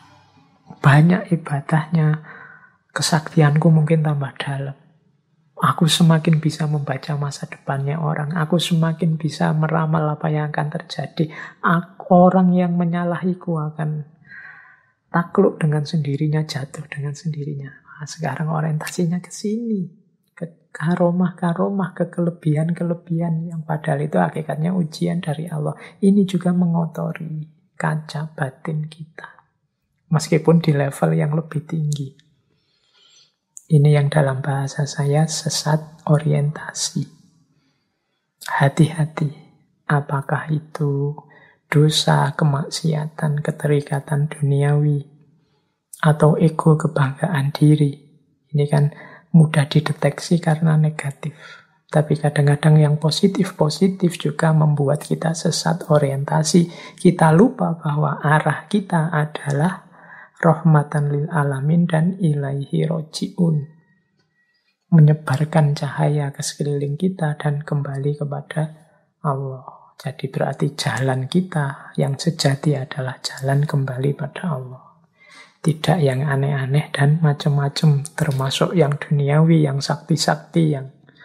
banyak ibadahnya, kesaktianku mungkin tambah dalam. Aku semakin bisa membaca masa depannya orang. Aku semakin bisa meramal apa yang akan terjadi. Orang yang menyalahiku akan takluk dengan sendirinya, jatuh dengan sendirinya. Nah, sekarang orientasinya ke sini. Ke karomah-karomah, ke kelebihan-kelebihan yang padahal itu hakikatnya ujian dari Allah. Ini juga mengotori kaca batin kita. Meskipun di level yang lebih tinggi. Ini yang dalam bahasa saya sesat orientasi. Hati-hati. Apakah itu dosa, kemaksiatan, keterikatan duniawi, atau ego kebanggaan diri. Ini kan mudah dideteksi karena negatif. Tapi kadang-kadang yang positif-positif juga membuat kita sesat orientasi. Kita lupa bahwa arah kita adalah rahmatan lil alamin dan ilaihi roji'un. Menyebarkan cahaya ke sekeliling kita dan kembali kepada Allah. Jadi berarti jalan kita yang sejati adalah jalan kembali pada Allah. Tidak yang aneh-aneh dan macam-macam, termasuk yang duniawi, yang sakti-sakti, yang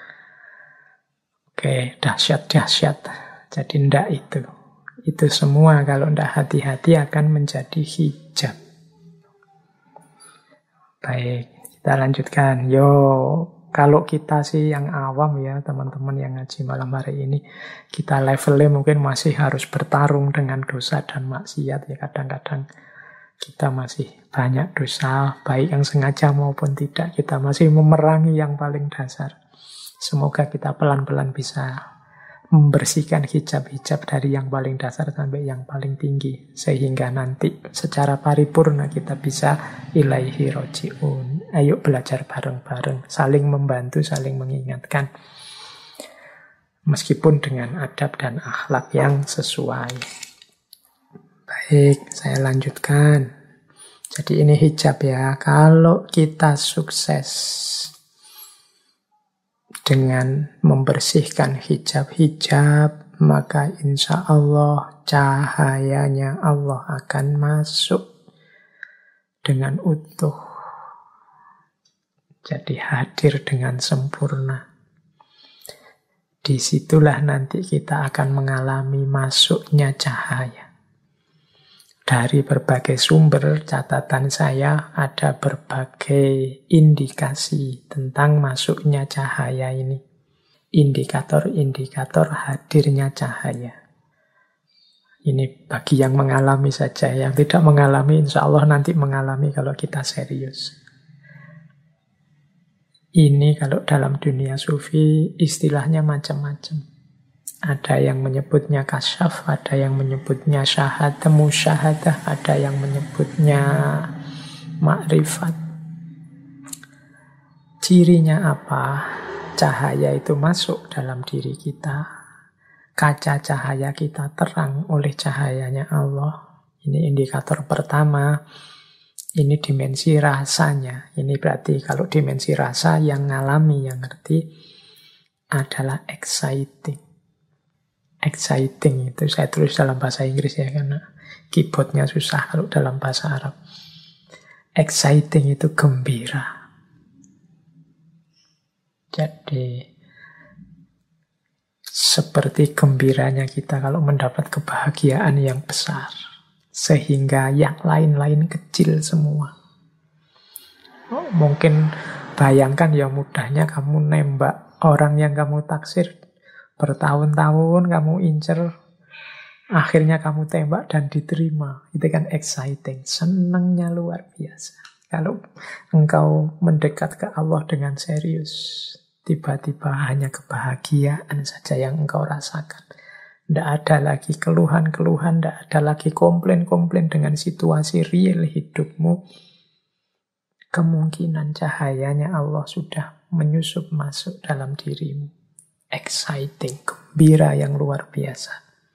dahsyat-dahsyat. Jadi ndak itu. Itu semua kalau ndak hati-hati akan menjadi hijab. Baik, kita lanjutkan. Kalau kita sih yang awam ya, teman-teman yang ngaji malam hari ini, kita levelnya mungkin masih harus bertarung dengan dosa dan maksiat ya. Kadang-kadang kita masih banyak dosa, baik yang sengaja maupun tidak. Kita masih memerangi yang paling dasar. Semoga kita pelan-pelan bisa membersihkan hijab-hijab dari yang paling dasar sampai yang paling tinggi. Sehingga nanti secara paripurna kita bisa ilaihi roji'un. Ayo belajar bareng-bareng, saling membantu, saling mengingatkan. Meskipun dengan adab dan akhlak yang sesuai. Baik, saya lanjutkan. Jadi ini hijab ya. Kalau kita sukses dengan membersihkan hijab-hijab, maka insya Allah cahayanya Allah akan masuk dengan utuh. Jadi hadir dengan sempurna. Disitulah nanti kita akan mengalami masuknya cahaya. Dari berbagai sumber catatan saya ada berbagai indikasi tentang masuknya cahaya ini. Indikator-indikator hadirnya cahaya. Ini bagi yang mengalami saja. Yang tidak mengalami insya Allah nanti mengalami kalau kita serius. Ini kalau dalam dunia sufi istilahnya macam-macam. Ada yang menyebutnya kasyaf, ada yang menyebutnya syahadah, musyahadah, ada yang menyebutnya makrifat. Cirinya apa? Cahaya itu masuk dalam diri kita. Kaca cahaya kita terang oleh cahayanya Allah. Ini indikator pertama. Ini dimensi rasanya. Ini berarti kalau dimensi rasa yang ngalami, yang ngerti, adalah exciting. Exciting itu saya tulis dalam bahasa Inggris ya, karena keyboardnya susah kalau dalam bahasa Arab. Exciting itu gembira. Jadi seperti gembiranya kita kalau mendapat kebahagiaan yang besar, sehingga yang lain-lain kecil semua. Mungkin bayangkan ya mudahnya kamu nembak orang yang kamu taksir bertahun-tahun, kamu incer, akhirnya kamu tembak dan diterima. Itu kan exciting, senangnya luar biasa. Kalau engkau mendekat ke Allah dengan serius, tiba-tiba hanya kebahagiaan saja yang engkau rasakan. Tidak ada lagi keluhan-keluhan, tidak ada lagi komplain-komplain dengan situasi real hidupmu. Kemungkinan cahayanya Allah sudah menyusup masuk dalam dirimu. Exciting, gembira yang luar biasa.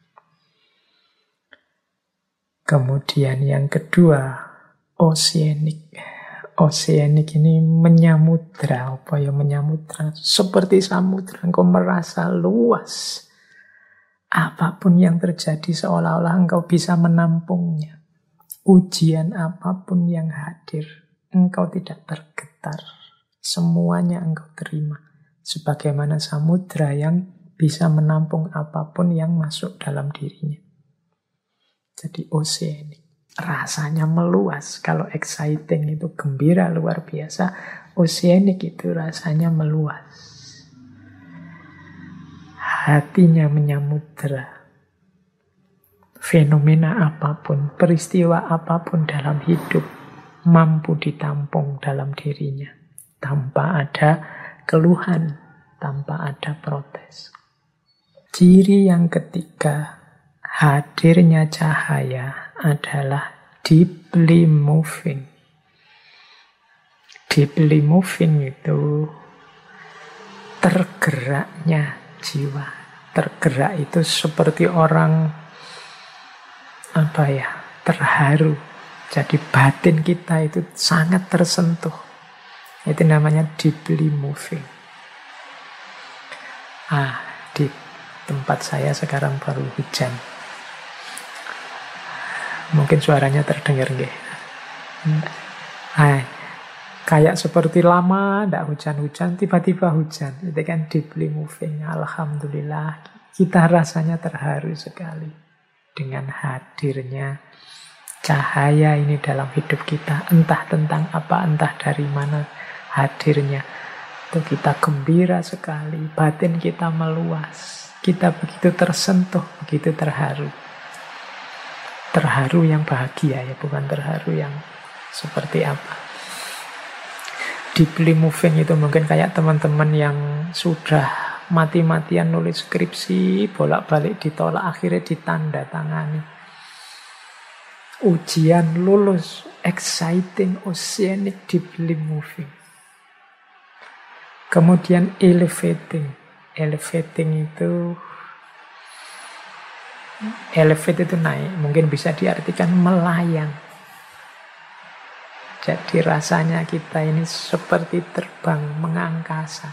Kemudian yang kedua, oceanic. Oceanic ini menyamudra. Apa ya menyamudra? Seperti samudra, engkau merasa luas. Apapun yang terjadi seolah-olah engkau bisa menampungnya. Ujian apapun yang hadir, engkau tidak tergetar. Semuanya engkau terima. Sebagaimana samudra yang bisa menampung apapun yang masuk dalam dirinya. Jadi oceanic. Rasanya meluas. Kalau exciting itu gembira luar biasa, oceanic itu rasanya meluas. Hatinya menyamudra. Fenomena apapun, peristiwa apapun dalam hidup mampu ditampung dalam dirinya tanpa ada keluhan, tanpa ada protes. Ciri yang ketiga, hadirnya cahaya adalah deeply moving. Deeply moving itu tergeraknya jiwa. Tergerak itu seperti orang terharu. Jadi batin kita itu sangat tersentuh. Itu namanya deeply moving. Di tempat saya sekarang baru hujan. Mungkin suaranya terdengar nggih. Kayak seperti lama ndak hujan-hujan, tiba-tiba hujan. Itu kan deeply moving. Alhamdulillah, kita rasanya terharu sekali dengan hadirnya cahaya ini dalam hidup kita. Entah tentang apa, entah dari mana hadirnya. Itu kita gembira sekali, batin kita meluas. Kita begitu tersentuh, begitu terharu. Terharu yang bahagia ya, bukan terharu yang seperti apa. Deeply moving itu mungkin kayak teman-teman yang sudah mati-matian nulis skripsi, bolak-balik ditolak, akhirnya ditanda tangani. Ujian lulus, exciting, oceanic, deeply moving. Kemudian elevating. Elevating itu elevate itu naik, mungkin bisa diartikan melayang. Jadi rasanya kita ini seperti terbang mengangkasa.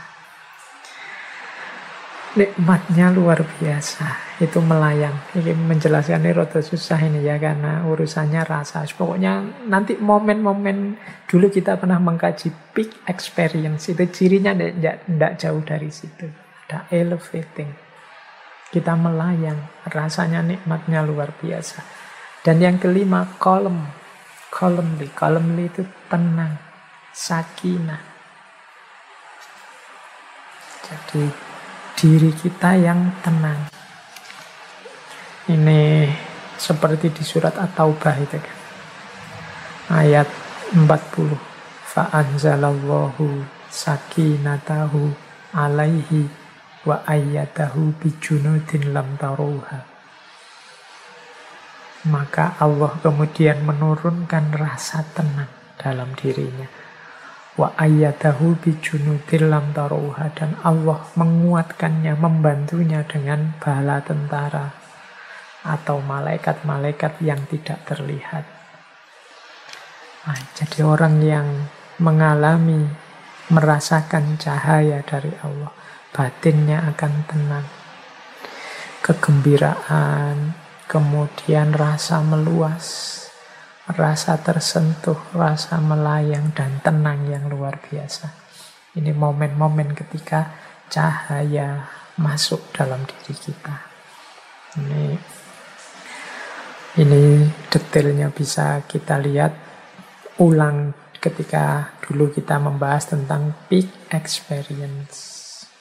Nikmatnya luar biasa. Itu melayang. Ini menjelaskannya rada susah ini ya, karena urusannya rasa. Pokoknya nanti momen-momen dulu kita pernah mengkaji peak experience. Itu cirinya tidak jauh dari situ. Ada elevating. Kita melayang. Rasanya nikmatnya luar biasa. Dan yang kelima, calmly itu tenang, sakinah. Jadi diri kita yang tenang. Ini seperti di surat At-Taubah itu kan. Ayat 40. Fa'anzalallahu sakinatahu alaihi wa ayyadahu bijunudin lam taruha. Maka Allah kemudian menurunkan rasa tenang dalam dirinya. Wa ayyadahu bijunudin lam taruha. Dan Allah menguatkannya, membantunya dengan bala tentara atau malaikat-malaikat yang tidak terlihat. Jadi orang yang mengalami, merasakan cahaya dari Allah, batinnya akan tenang. Kegembiraan, kemudian rasa meluas, rasa tersentuh, rasa melayang, dan tenang yang luar biasa. Ini momen-momen ketika cahaya masuk dalam diri kita. Ini detailnya bisa kita lihat ulang ketika dulu kita membahas tentang peak experience.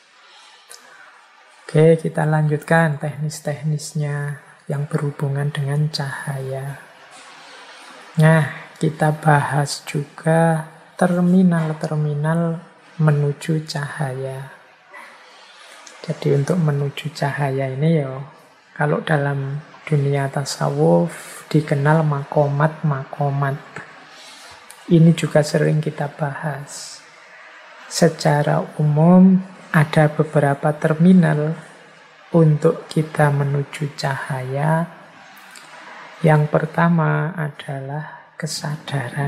Oke, kita lanjutkan teknis-teknisnya yang berhubungan dengan cahaya. Nah, kita bahas juga terminal-terminal menuju cahaya. Jadi untuk menuju cahaya ini kalau dalam dunia tasawuf dikenal makomat-makomat. Ini juga sering kita bahas. Secara umum ada beberapa terminal untuk kita menuju cahaya. Yang pertama adalah kesadaran.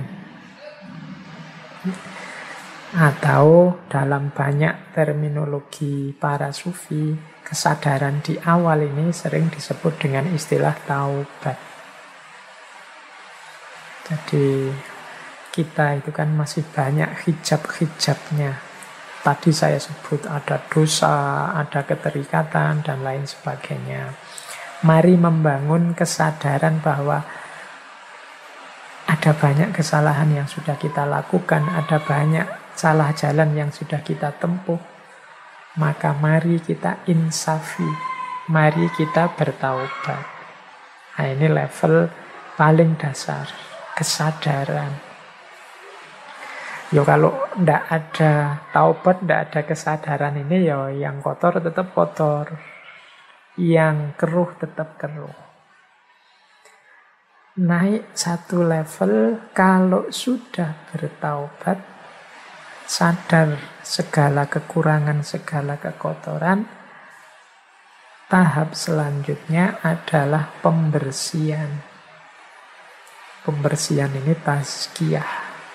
Atau dalam banyak terminologi para sufi, kesadaran di awal ini sering disebut dengan istilah taubat. Jadi kita itu kan masih banyak hijab-hijabnya. Tadi saya sebut ada dosa, ada keterikatan, dan lain sebagainya. Mari membangun kesadaran bahwa ada banyak kesalahan yang sudah kita lakukan, ada banyak salah jalan yang sudah kita tempuh. Maka mari kita insafi, mari kita bertaubat. Nah, ini level paling dasar, kesadaran. Kalau tidak ada taubat, tidak ada kesadaran ini, yang kotor tetap kotor, yang keruh tetap keruh. Naik satu level kalau sudah bertaubat, sadar segala kekurangan, segala kekotoran, tahap selanjutnya adalah pembersihan. Pembersihan ini tazkiyah.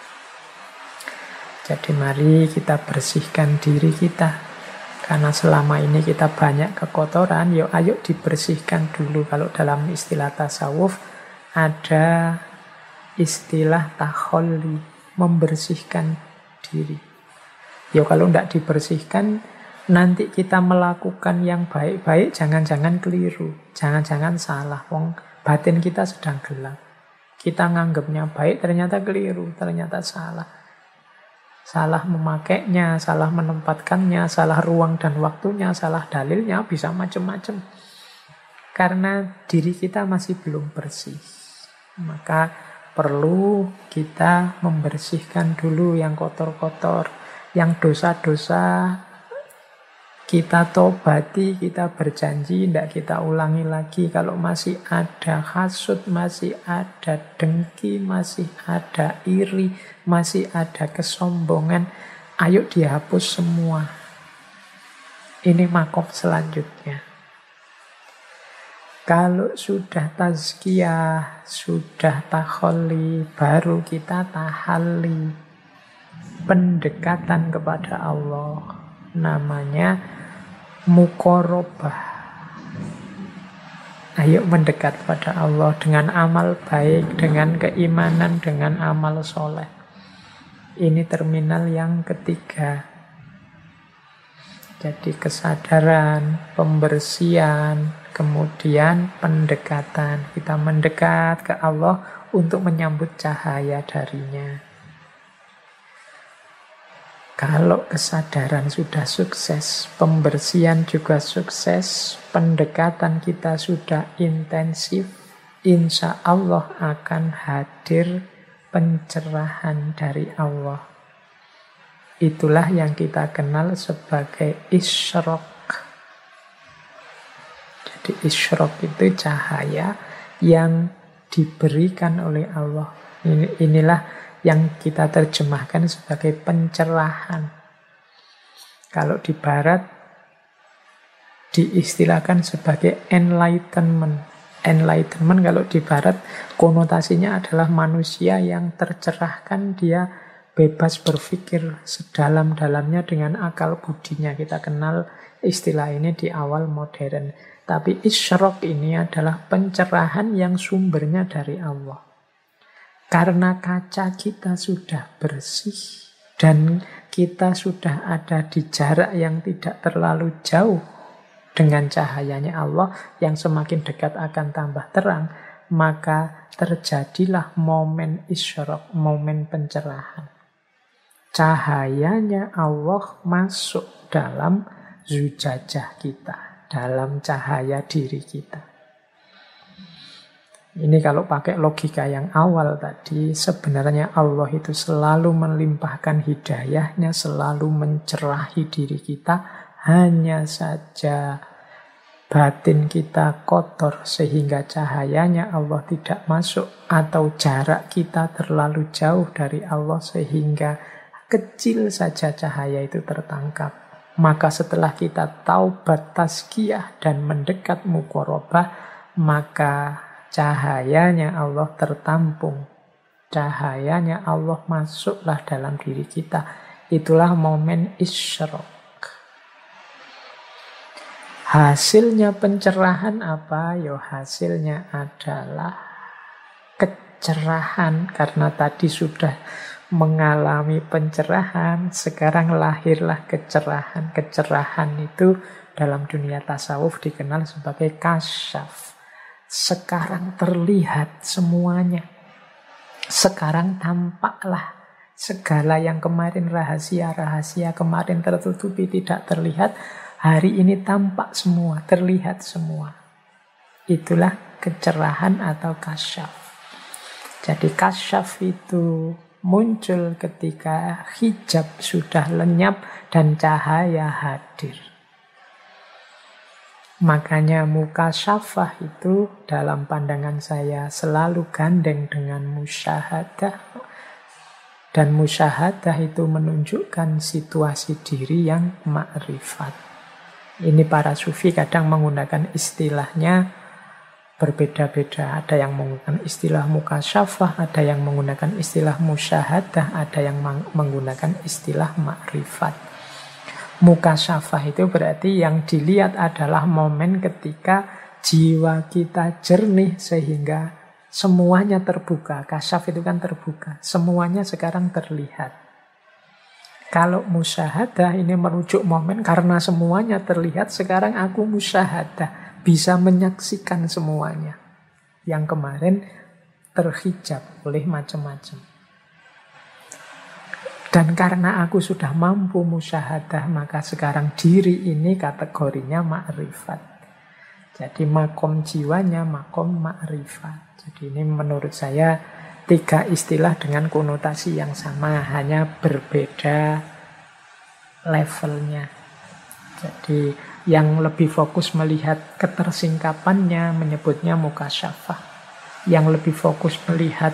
Jadi mari kita bersihkan diri kita. Karena selama ini kita banyak kekotoran, ayo dibersihkan dulu. Kalau dalam istilah tasawuf ada istilah takholli, membersihkan diri. Kalau tidak dibersihkan, nanti kita melakukan yang baik-baik, jangan-jangan keliru, jangan-jangan salah. Wong batin kita sedang gelap. Kita nganggapnya baik, ternyata keliru, ternyata salah. Salah memakainya, salah menempatkannya, salah ruang dan waktunya, salah dalilnya, bisa macam-macam. Karena diri kita masih belum bersih. Maka perlu kita membersihkan dulu yang kotor-kotor, yang dosa-dosa kita tobati, kita berjanji, tidak kita ulangi lagi. Kalau masih ada hasud, masih ada dengki, masih ada iri, masih ada kesombongan, ayo dihapus semua. Ini makom selanjutnya. Kalau sudah tazkiyah, sudah takholli, baru kita tahalli. Pendekatan kepada Allah. Namanya muqarabah. Ayo mendekat pada Allah dengan amal baik, dengan keimanan, dengan amal soleh. Ini terminal yang ketiga. Jadi kesadaran, pembersihan, kemudian pendekatan. Kita mendekat ke Allah untuk menyambut cahaya darinya. Kalau kesadaran sudah sukses, pembersihan juga sukses, pendekatan kita sudah intensif, insya Allah akan hadir pencerahan dari Allah. Itulah yang kita kenal sebagai isyraq. Jadi isyraq itu cahaya yang diberikan oleh Allah. Inilah yang kita terjemahkan sebagai pencerahan. Kalau di barat diistilahkan sebagai enlightenment. Enlightenment kalau di barat konotasinya adalah manusia yang tercerahkan, dia bebas berpikir sedalam-dalamnya dengan akal budinya. Kita kenal istilah ini di awal modern. Tapi isyraq ini adalah pencerahan yang sumbernya dari Allah. Karena kaca kita sudah bersih dan kita sudah ada di jarak yang tidak terlalu jauh dengan cahayanya Allah yang semakin dekat akan tambah terang, maka terjadilah momen isyraq, momen pencerahan. Cahayanya Allah masuk dalam zujajah kita, dalam cahaya diri kita. Ini kalau pakai logika yang awal tadi, sebenarnya Allah itu selalu melimpahkan hidayahnya, selalu mencerahi diri kita. Hanya saja batin kita kotor sehingga cahayanya Allah tidak masuk, atau jarak kita terlalu jauh dari Allah sehingga kecil saja cahaya itu tertangkap. Maka setelah kita taubat tazkiyah dan mendekat muqarabah, maka cahayanya Allah tertampung. Cahayanya Allah masuklah dalam diri kita. Itulah momen isyraq. Hasilnya pencerahan apa? Ya hasilnya adalah kecerahan. Karena tadi sudah mengalami pencerahan, sekarang lahirlah kecerahan. Kecerahan itu dalam dunia tasawuf dikenal sebagai kasyaf. Sekarang terlihat semuanya. Sekarang tampaklah segala yang kemarin rahasia-rahasia, kemarin tertutupi tidak terlihat, hari ini tampak semua, terlihat semua. Itulah kecerahan atau kasyaf. Jadi kasyaf itu muncul ketika hijab sudah lenyap dan cahaya hadir. Makanya mukasyafah itu dalam pandangan saya selalu gandeng dengan musyahadah. Dan musyahadah itu menunjukkan situasi diri yang ma'rifat. Ini para sufi kadang menggunakan istilahnya berbeda-beda. Ada yang menggunakan istilah mukasyafah, ada yang menggunakan istilah musyahadah, ada yang menggunakan istilah ma'rifat. Mukasyafah itu berarti yang dilihat adalah momen ketika jiwa kita jernih sehingga semuanya terbuka. Kasyaf itu kan terbuka. Semuanya sekarang terlihat. Kalau musyahadah ini merujuk momen karena semuanya terlihat, sekarang aku musyahadah. Bisa menyaksikan semuanya. Yang kemarin terhijab oleh macam-macam. Dan karena aku sudah mampu musyahadah, maka sekarang diri ini kategorinya ma'rifat. Jadi makom jiwanya makom ma'rifat. Jadi ini menurut saya 3 istilah dengan konotasi yang sama, hanya berbeda levelnya. Jadi yang lebih fokus melihat ketersingkapannya menyebutnya mukasyafah. Yang lebih fokus melihat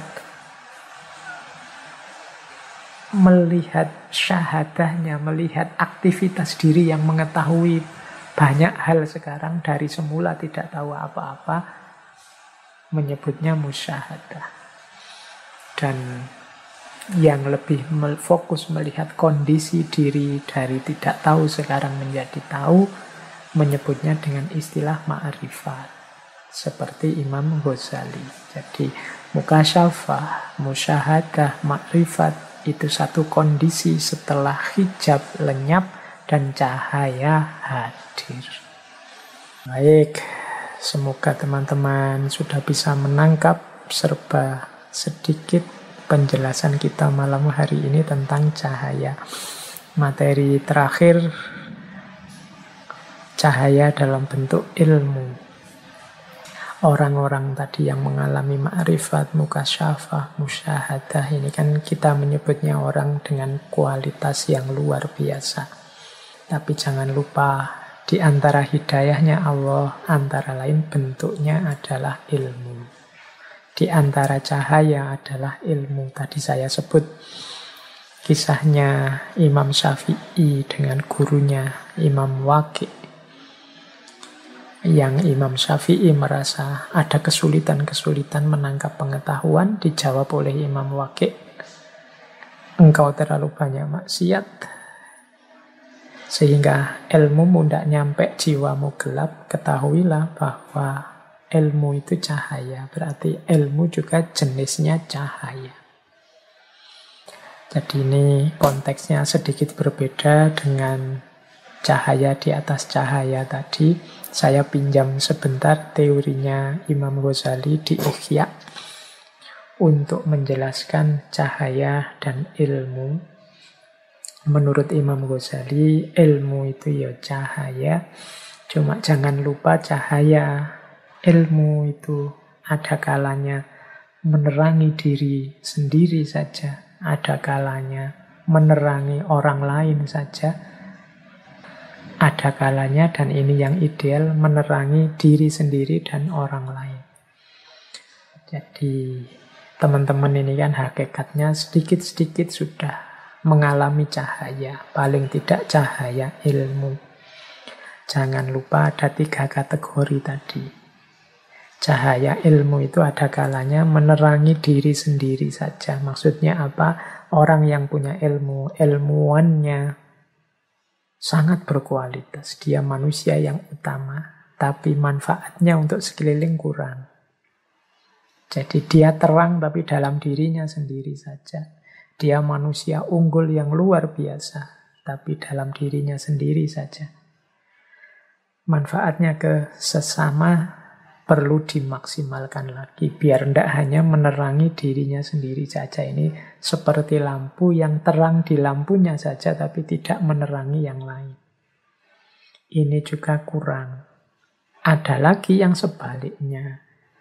syahadahnya, melihat aktivitas diri yang mengetahui banyak hal sekarang dari semula tidak tahu apa-apa, menyebutnya musyahadah. Dan yang lebih fokus melihat kondisi diri dari tidak tahu sekarang menjadi tahu, menyebutnya dengan istilah ma'rifat. Seperti Imam Ghazali. Jadi mukasyafah, musyahadah, ma'rifat itu satu kondisi setelah hijab lenyap dan cahaya hadir. Baik, semoga teman-teman sudah bisa menangkap serba sedikit penjelasan kita malam hari ini tentang cahaya. Materi terakhir, cahaya dalam bentuk ilmu. Orang-orang tadi yang mengalami ma'rifat, mukasyafah, musyahadah, ini kan kita menyebutnya orang dengan kualitas yang luar biasa. Tapi jangan lupa, di antara hidayahnya Allah, antara lain bentuknya adalah ilmu. Di antara cahaya adalah ilmu. Tadi saya sebut kisahnya Imam Syafi'i dengan gurunya Imam Waqi'. Yang Imam Syafi'i merasa ada kesulitan-kesulitan menangkap pengetahuan, dijawab oleh Imam Waqi'. engkau terlalu banyak maksiat, sehingga ilmumu tidak nyampe, jiwamu gelap, ketahuilah bahwa ilmu itu cahaya. Berarti ilmu juga jenisnya cahaya. Jadi ini konteksnya sedikit berbeda dengan cahaya di atas cahaya tadi. Saya pinjam sebentar teorinya Imam Ghazali di Ihya untuk menjelaskan cahaya dan ilmu. Menurut Imam Ghazali, ilmu itu ya cahaya, cuma jangan lupa cahaya ilmu itu ada kalanya menerangi diri sendiri saja, ada kalanya menerangi orang lain saja, ada kalanya, dan ini yang ideal, menerangi diri sendiri dan orang lain. Jadi teman-teman ini kan hakikatnya sedikit-sedikit sudah mengalami cahaya, paling tidak cahaya ilmu. Jangan lupa ada 3 kategori tadi. Cahaya ilmu itu ada kalanya menerangi diri sendiri saja. Maksudnya apa? Orang yang punya ilmu, ilmuwannya sangat berkualitas. Dia manusia yang utama, tapi manfaatnya untuk sekeliling kurang. Jadi dia terang tapi dalam dirinya sendiri saja. Dia manusia unggul yang luar biasa, tapi dalam dirinya sendiri saja. Manfaatnya ke sesama perlu dimaksimalkan lagi, biar tidak hanya menerangi dirinya sendiri saja. Ini seperti lampu yang terang di lampunya saja, tapi tidak menerangi yang lain. Ini juga kurang. Ada lagi yang sebaliknya.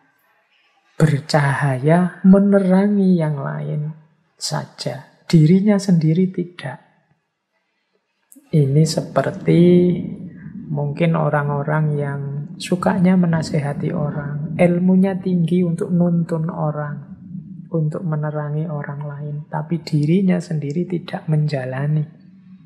Bercahaya menerangi yang lain saja, dirinya sendiri tidak. Ini seperti mungkin orang-orang yang sukanya menasehati orang, ilmunya tinggi untuk nuntun orang, untuk menerangi orang lain, tapi dirinya sendiri tidak menjalani.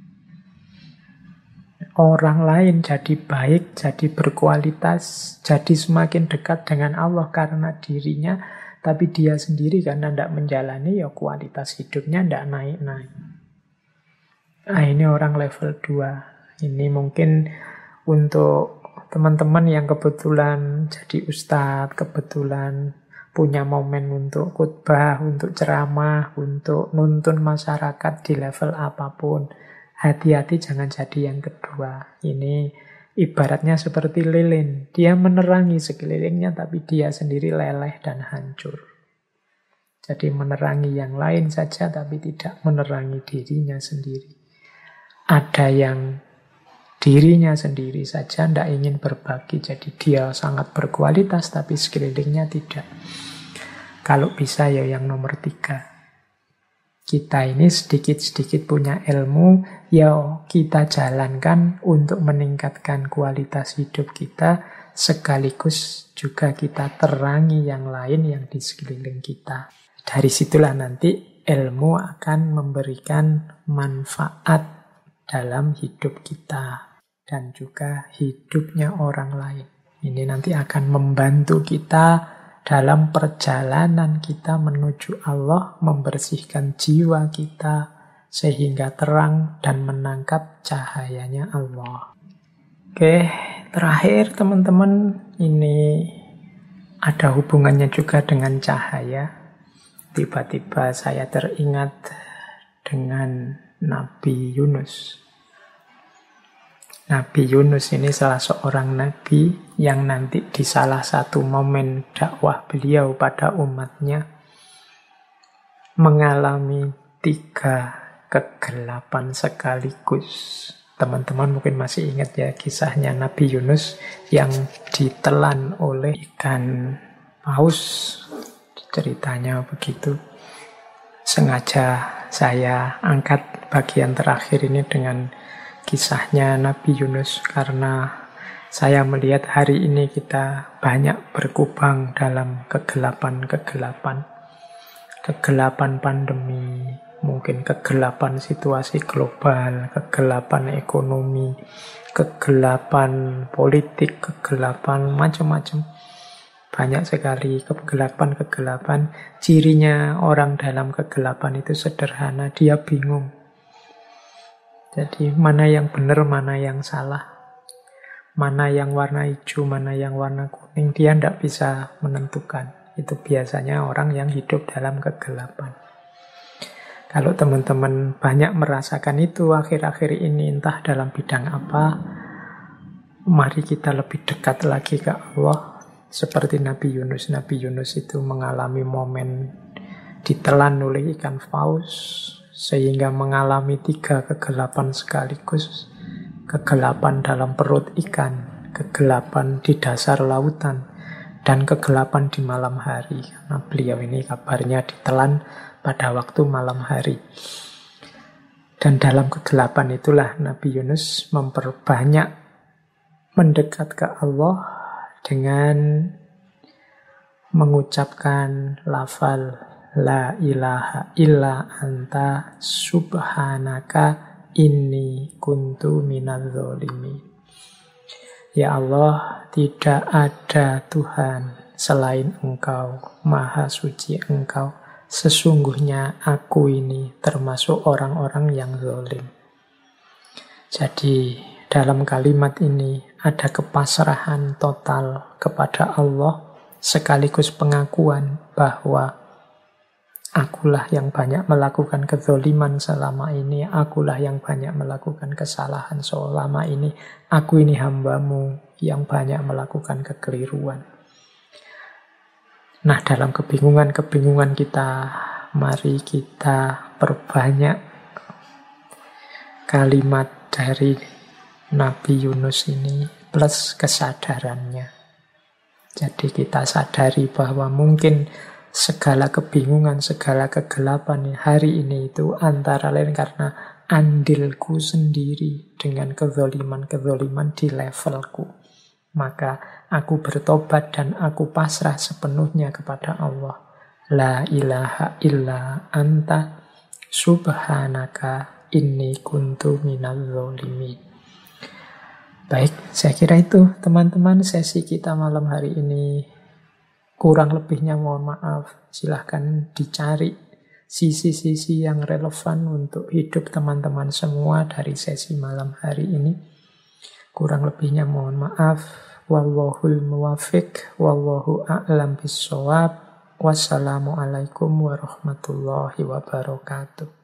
Orang lain jadi baik, jadi berkualitas, jadi semakin dekat dengan Allah karena dirinya, tapi dia sendiri karena tidak menjalani, ya kualitas hidupnya tidak naik-naik. Nah, ini orang level 2. Ini mungkin untuk teman-teman yang kebetulan jadi ustadz, kebetulan punya momen untuk khutbah, untuk ceramah, untuk nuntun masyarakat di level apapun. Hati-hati jangan jadi yang kedua. Ini ibaratnya seperti lilin. Dia menerangi sekelilingnya, tapi dia sendiri leleh dan hancur. Jadi menerangi yang lain saja, tapi tidak menerangi dirinya sendiri. Ada yang dirinya sendiri saja tidak ingin berbagi, jadi dia sangat berkualitas, tapi sekelilingnya tidak. Kalau bisa ya yang nomor 3. Kita ini sedikit-sedikit punya ilmu, ya kita jalankan untuk meningkatkan kualitas hidup kita, sekaligus juga kita terangi yang lain yang di sekeliling kita. Dari situlah nanti ilmu akan memberikan manfaat dalam hidup kita dan juga hidupnya orang lain. Ini nanti akan membantu kita dalam perjalanan kita menuju Allah, membersihkan jiwa kita sehingga terang dan menangkap cahayanya Allah. Oke, terakhir teman-teman, ini ada hubungannya juga dengan cahaya. Tiba-tiba saya teringat dengan Nabi Yunus. Nabi Yunus ini salah seorang nabi yang nanti di salah satu momen dakwah beliau pada umatnya mengalami 3 kegelapan sekaligus. Teman-teman mungkin masih ingat ya kisahnya Nabi Yunus yang ditelan oleh ikan paus. Ceritanya begitu. Sengaja saya angkat bagian terakhir ini dengan kisahnya Nabi Yunus karena saya melihat hari ini kita banyak berkubang dalam kegelapan-kegelapan. Kegelapan pandemi, mungkin kegelapan situasi global, kegelapan ekonomi, kegelapan politik, kegelapan macam-macam. Banyak sekali kegelapan-kegelapan. Cirinya orang dalam kegelapan itu sederhana, dia bingung. Jadi mana yang benar, mana yang salah. Mana yang warna hijau, mana yang warna kuning, dia tidak bisa menentukan. Itu biasanya orang yang hidup dalam kegelapan. Kalau teman-teman banyak merasakan itu akhir-akhir ini, entah dalam bidang apa, mari kita lebih dekat lagi ke Allah. Seperti Nabi Yunus. Nabi Yunus itu mengalami momen ditelan oleh ikan paus, sehingga mengalami 3 kegelapan sekaligus. Kegelapan dalam perut ikan, kegelapan di dasar lautan, dan kegelapan di malam hari. Karena beliau ini kabarnya ditelan pada waktu malam hari. Dan dalam kegelapan itulah Nabi Yunus memperbanyak mendekat ke Allah dengan mengucapkan lafal la ilaha illa anta subhanaka inni kuntu minadz zalimin. Ya Allah, tidak ada Tuhan selain Engkau, Maha Suci Engkau. Sesungguhnya aku ini termasuk orang-orang yang zalim. Jadi dalam kalimat ini ada kepasrahan total kepada Allah, sekaligus pengakuan bahwa akulah yang banyak melakukan kezaliman selama ini, akulah yang banyak melakukan kesalahan selama ini, aku ini hambamu yang banyak melakukan kekeliruan. Nah, dalam kebingungan-kebingungan kita, mari kita perbanyak kalimat dari Nabi Yunus ini plus kesadarannya. Jadi kita sadari bahwa mungkin segala kebingungan, segala kegelapan hari ini itu antara lain karena andilku sendiri dengan kezaliman-kezaliman di levelku. Maka aku bertobat dan aku pasrah sepenuhnya kepada Allah. La ilaha illa anta subhanaka inni kuntu minadz zalimin. Baik, saya kira itu teman-teman sesi kita malam hari ini. Kurang lebihnya mohon maaf. Silahkan dicari sisi-sisi yang relevan untuk hidup teman-teman semua dari sesi malam hari ini. Kurang lebihnya mohon maaf. Wallahul muwafiq. Wallahu a'lam bissawab. Wassalamualaikum warahmatullahi wabarakatuh.